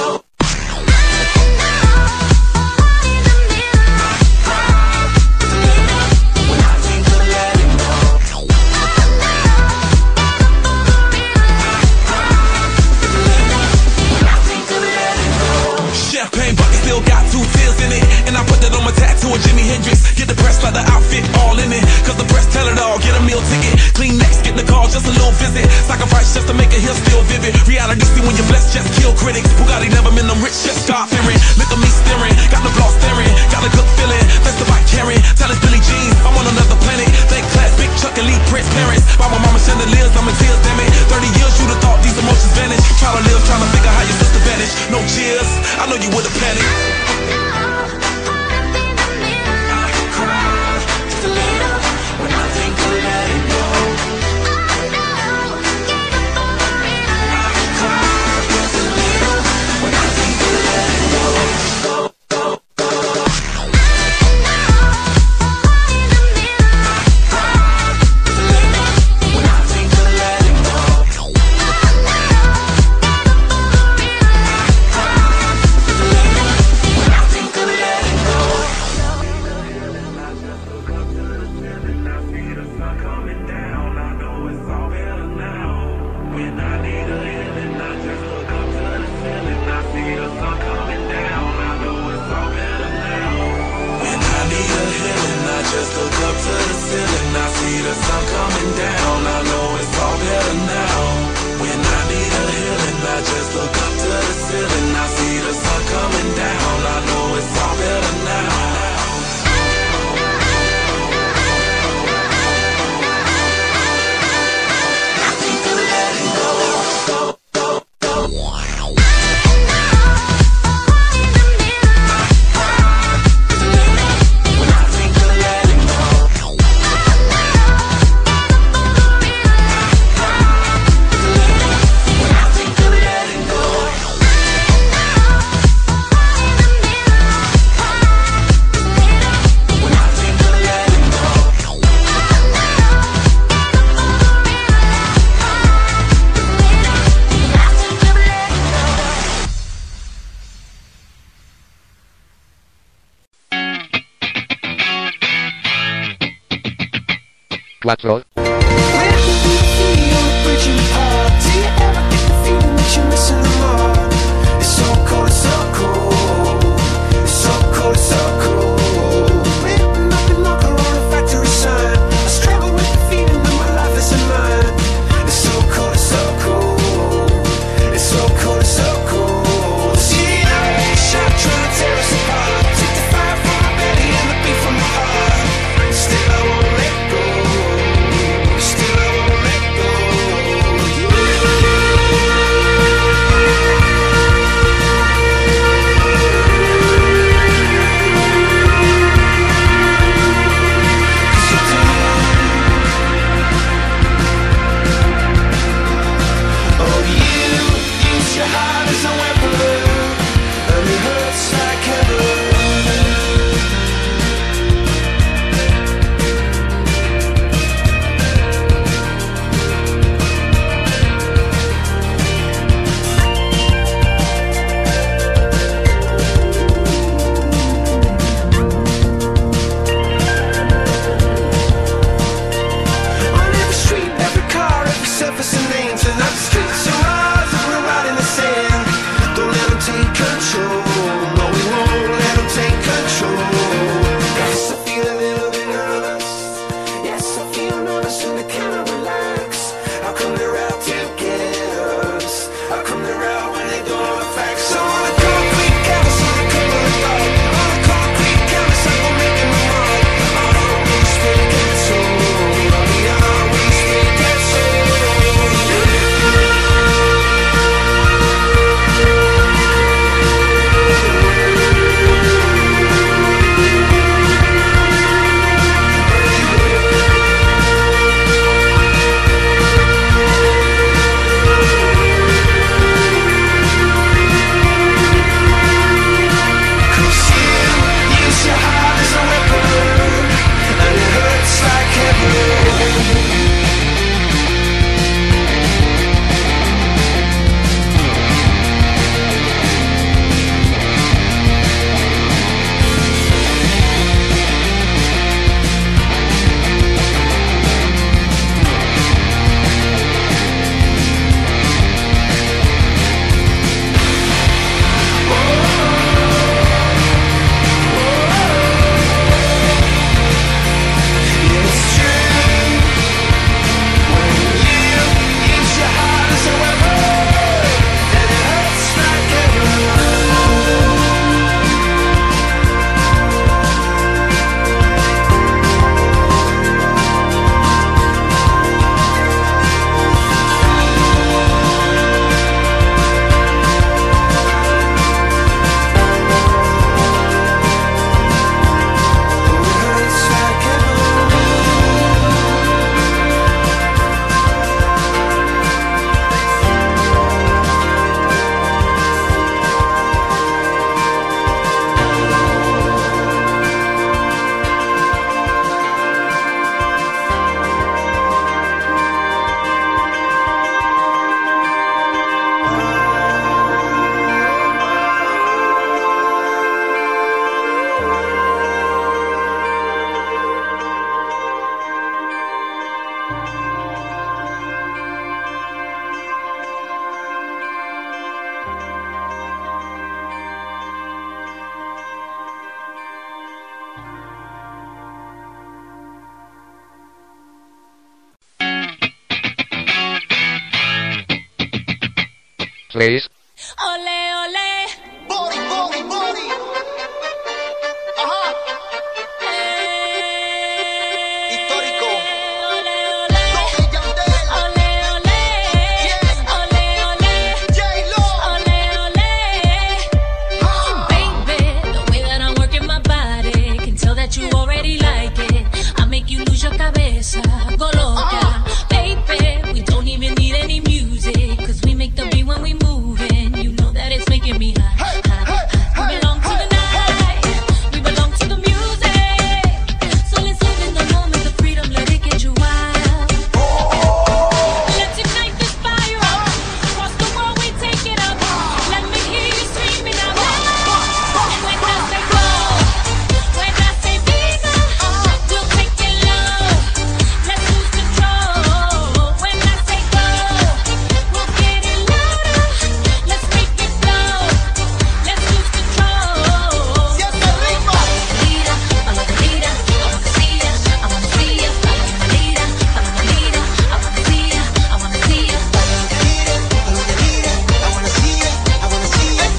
I cry just a little when I think of letting go. Champagne bucket still got 2 tears in it, and I put that on my tattoo of Jimi Hendrix. Get the press like the outfit all in it, cause the press tell it all. Get a meal ticket, clean next, get the call, just a little visit. Sacrifice just to make a hill still vivid. Reality see when you're blessed, just kill critics. Bugatti never been them rich, just start fearing. Look at me staring, got the block staring, got a good feeling. That's the bike carrying, tell us Billie Jean, I'm on another planet. Thank class, big Chuck and Lee Prince parents. By my mama chandeliers, I'm in tears, damn it. 30 years you'd have thought these emotions vanish. Try to live, trying to figure how your sister vanished. No cheers, I know you would've panicked. I cry just a little when I think of letting go. I cry just a little when I think of letting go. Go, go, go. I cry just a little when I think of letting go. Just look up to the ceiling, I see the sun coming down. I know it's all better now. When I need a healing, I just look up to the ceiling. I see the sun coming down. I know it's all better now. I think of letting go, go, go, go. Cuatro, Please. Ole, ole. Body, body, body. Ajá. Histórico. Ole, ole. Don Yandel. Ole, ole. ¿Quién? Ole, ole. J-Lo. Ole, ole. Baby, the way that I'm working my body can tell that you already like it. I make you lose your cabeza, go loca. Baby, we don't even need any music, 'cause we make the beat when we move it. You know that it's making me high, high, high. We belong to the night, we belong to the music. So let's live in the moment of freedom, let it get you wild. Let's ignite this fire up, across the world we take it up. Let me hear you screaming out loud. And when I say go, when I say viva, we'll take it low. Let's lose control. When I say go, we'll get it louder. Let's make it flow. Let's lose control. Si es el ritmo. Leader, follow the leader. I wanna see ya, I wanna see ya. Follow my leader, follow my leader. I wanna see ya, I wanna see ya. Follow the leader. I wanna see ya. I wanna see ya.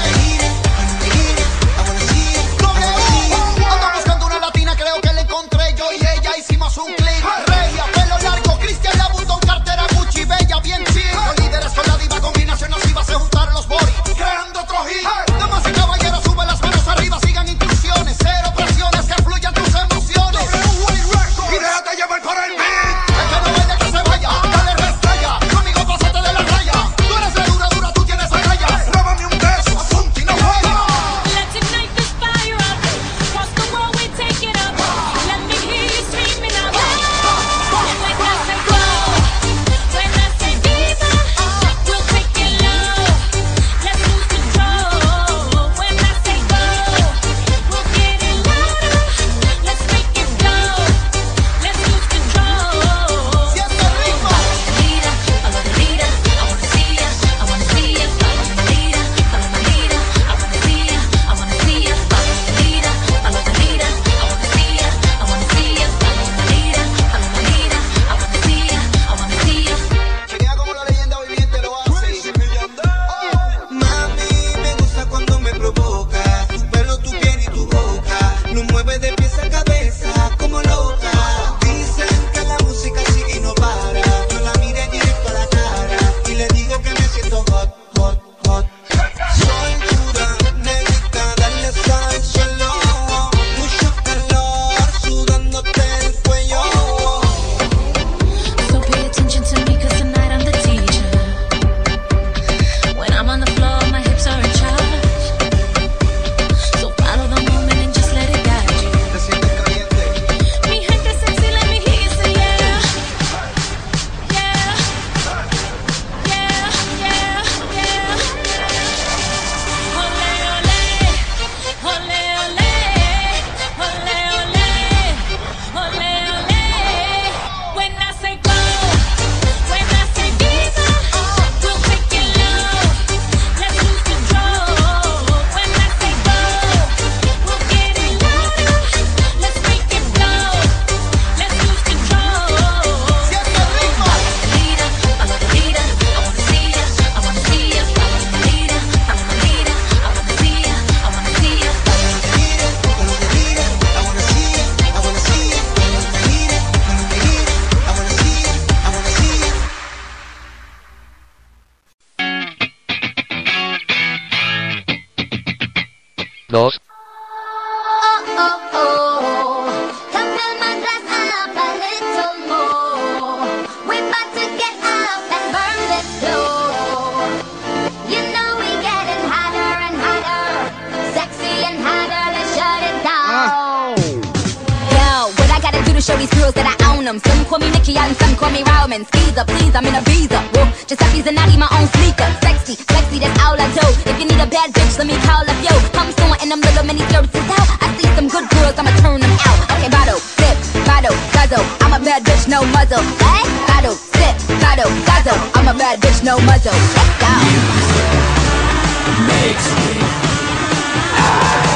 I wanna see ya. Ando buscando una latina, creo que la encontré. Yo y ella hicimos un clic. Regia, pelo largo, Cristian Louboutin, cartera Gucci, bella, bien chill. Los líderes con la diva, combinación así se juntaron los boris, creando otro hit. Damas y caballeros, sube las manos arriba, sigan instrucciones. Cero presiones, que fluyan tus emociones. Y déjate llevar por el beat. El que no vaya, que se vaya. Dale restalla, conmigo pásate de la raya. Tú eres de dura, dura, tú tienes agallas. Róbame un beso, apunta y no vaya. Let's ignite this fire up, across the world we take it up. Let me hear you screaming out loud. And when I say go, when I say viva, we'll take it low. Let's lose control. When I say go, we'll get it louder. Let's make it flow. Let's lose control. Si es el ritmo. Leader, follow the leader. I wanna see ya, I wanna see ya. Follow my leader, follow my leader. I wanna see ya, I wanna see ya. Follow the leader, follow the leader. I wanna see ya, I wanna see ya. Follow my leader, follow my leader. I wanna see ya, I wanna see ya. Chequea como la leyenda viviente lo hace. Mami, me gusta cuando me provocas. Tu pelo, tu piel y tu boca lo mueve de pies a cabeza como loca. Dicen que la música sigue y no para. Yo la miré directo a la cara y le digo que me siento hot, hot, hot. Soy dura, negrita, dale sal al suelo. Mucho calor, sudándote el cuello. So pay attention to me, 'cause tonight I'm the teacher. When I'm on the floor, my hips are in charge. So follow the moment and just let it guide you. Te sientes caliente. Mi gente sexy, let me hear you say yeah. Yeah. Yeah, yeah, yeah. Ole, ole. Ole, ole. Ole, ole. Ole, ole. When I say go, when I say viva, we'll take it low. Let's lose control. When I say go, we'll get it louder. Let's make it flow. Let's lose control. Si es el ritmo. Leader, follow the leader. I wanna see ya, I wanna see ya. Follow my leader, follow my leader. I wanna see ya, I wanna see ya. Follow the leader, follow the leader. I wanna see ya, I wanna see ya. Follow the leader, follow the leader. I wanna see ya, I wanna see ya. Dos. Oh, oh, oh. Come fill my glass up a little more. We're about to get up and burn this floor. You know we getting hotter and hotter. Sexy and hotter, let's shut it down. Yo, what I gotta do to show these girls that I own them? Some call me Nikki and some call me Roman. Skeezer, please, I'm in a visa. Whoa, Giuseppe's and Natty, my own sneaker. Sexy, sexy, that's all I do. If you need a bad bitch, let me call up yo. I'm sorting them little mini services out. I see some good girls, I'ma turn them out. Okay, bottle, sip, bottle, guzzle. I'm a bad bitch, no muzzle. Hey, bottle, sip, bottle, guzzle. I'm a bad bitch, no muzzle. Let's go. Makes me high.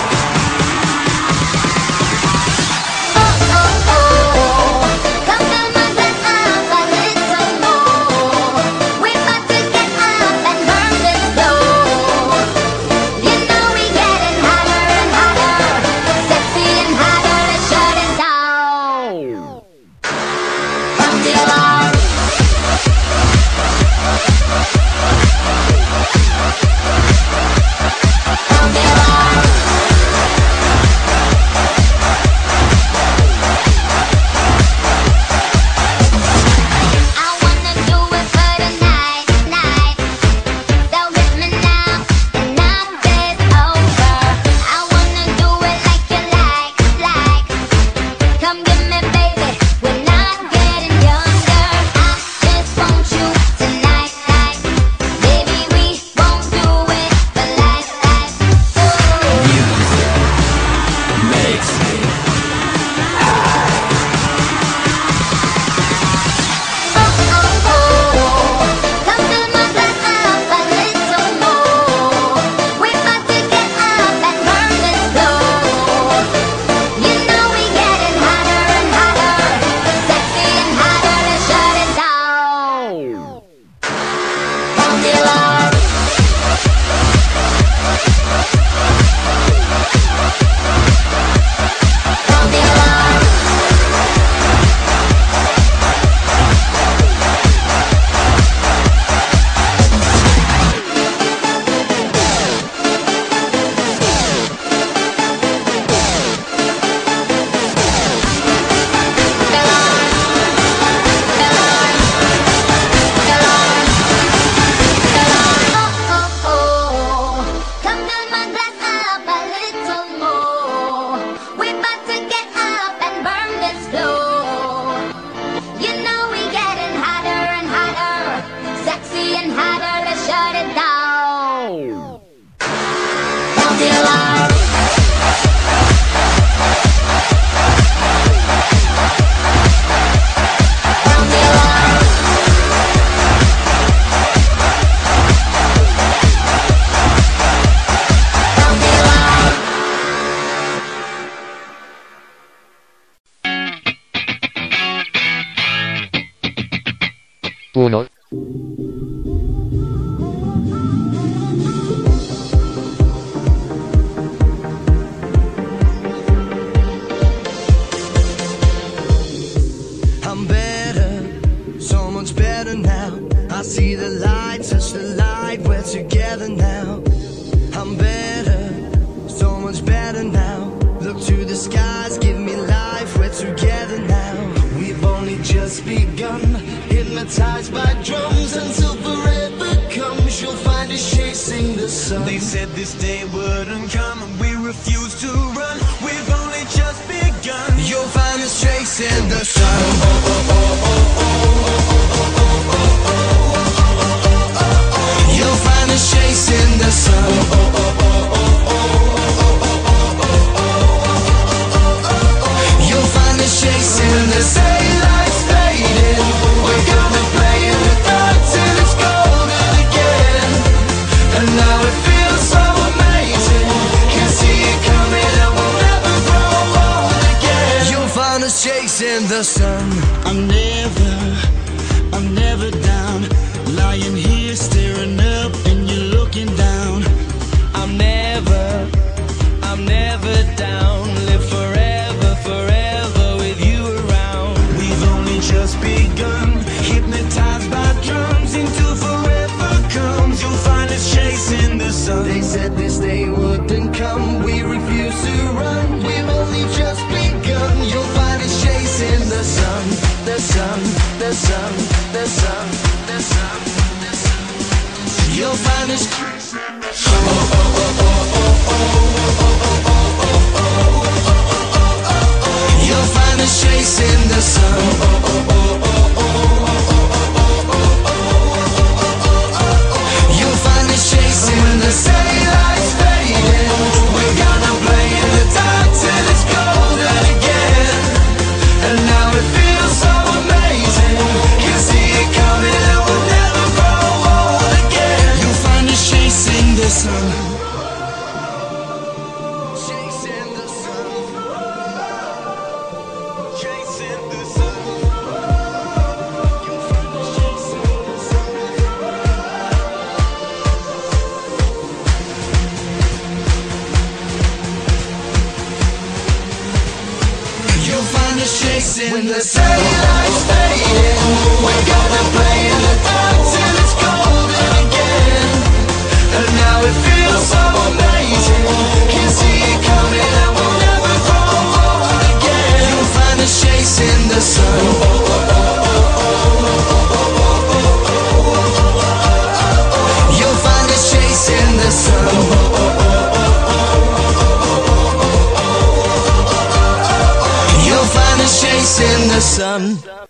Oh, oh, oh. Come fill my glass up a little more. We're about to get up and burn this 1. I'm better, so much better now. I see the light, touch the light, we're together now. I'm better, so much better now. Look to the skies, give me life, we're together now. We've only just begun, hypnotized by drums until forever comes. You'll find us chasing the sun. They said this day wouldn't come and we refuse to run. We've only just begun. You'll find us chasing the sun. You'll find us chasing the sun. You'll find us chasing the daylight's fading. We're gonna play in the dark till it's golden again. And now it feels so amazing. Can see it coming and we'll never grow old again. You'll find us chasing the sun. I'm never down. Lying here staring up and you're looking down. I'm never down. Live forever, forever with you around. We've only just begun, hypnotized by drums until forever comes. You'll find us chasing the sun. They said this day wouldn't come, we refuse to run. We've only just begun. You'll find us chasing the sun, the sun, the sun, the sun, the sun, the sun. You'll find us chasing the sun. You'll find us chasing the sun. You'll find us chasing the daylight's fading. We're gonna play in the dark till it's golden again. And now it feels so amazing. Can see it coming and we'll never grow old again. You'll find us chasing the sun. Chasing the sun. Chasing the sun. You'll find us chasing the sun. You'll find us chasing when the daylight's fading. We're gonna play in the dark till it's golden again. And now it feels so amazing. Can see it coming and we'll never grow old again. You'll find us chasing the sun. You'll find us chasing the sun. You'll find us chasing the sun.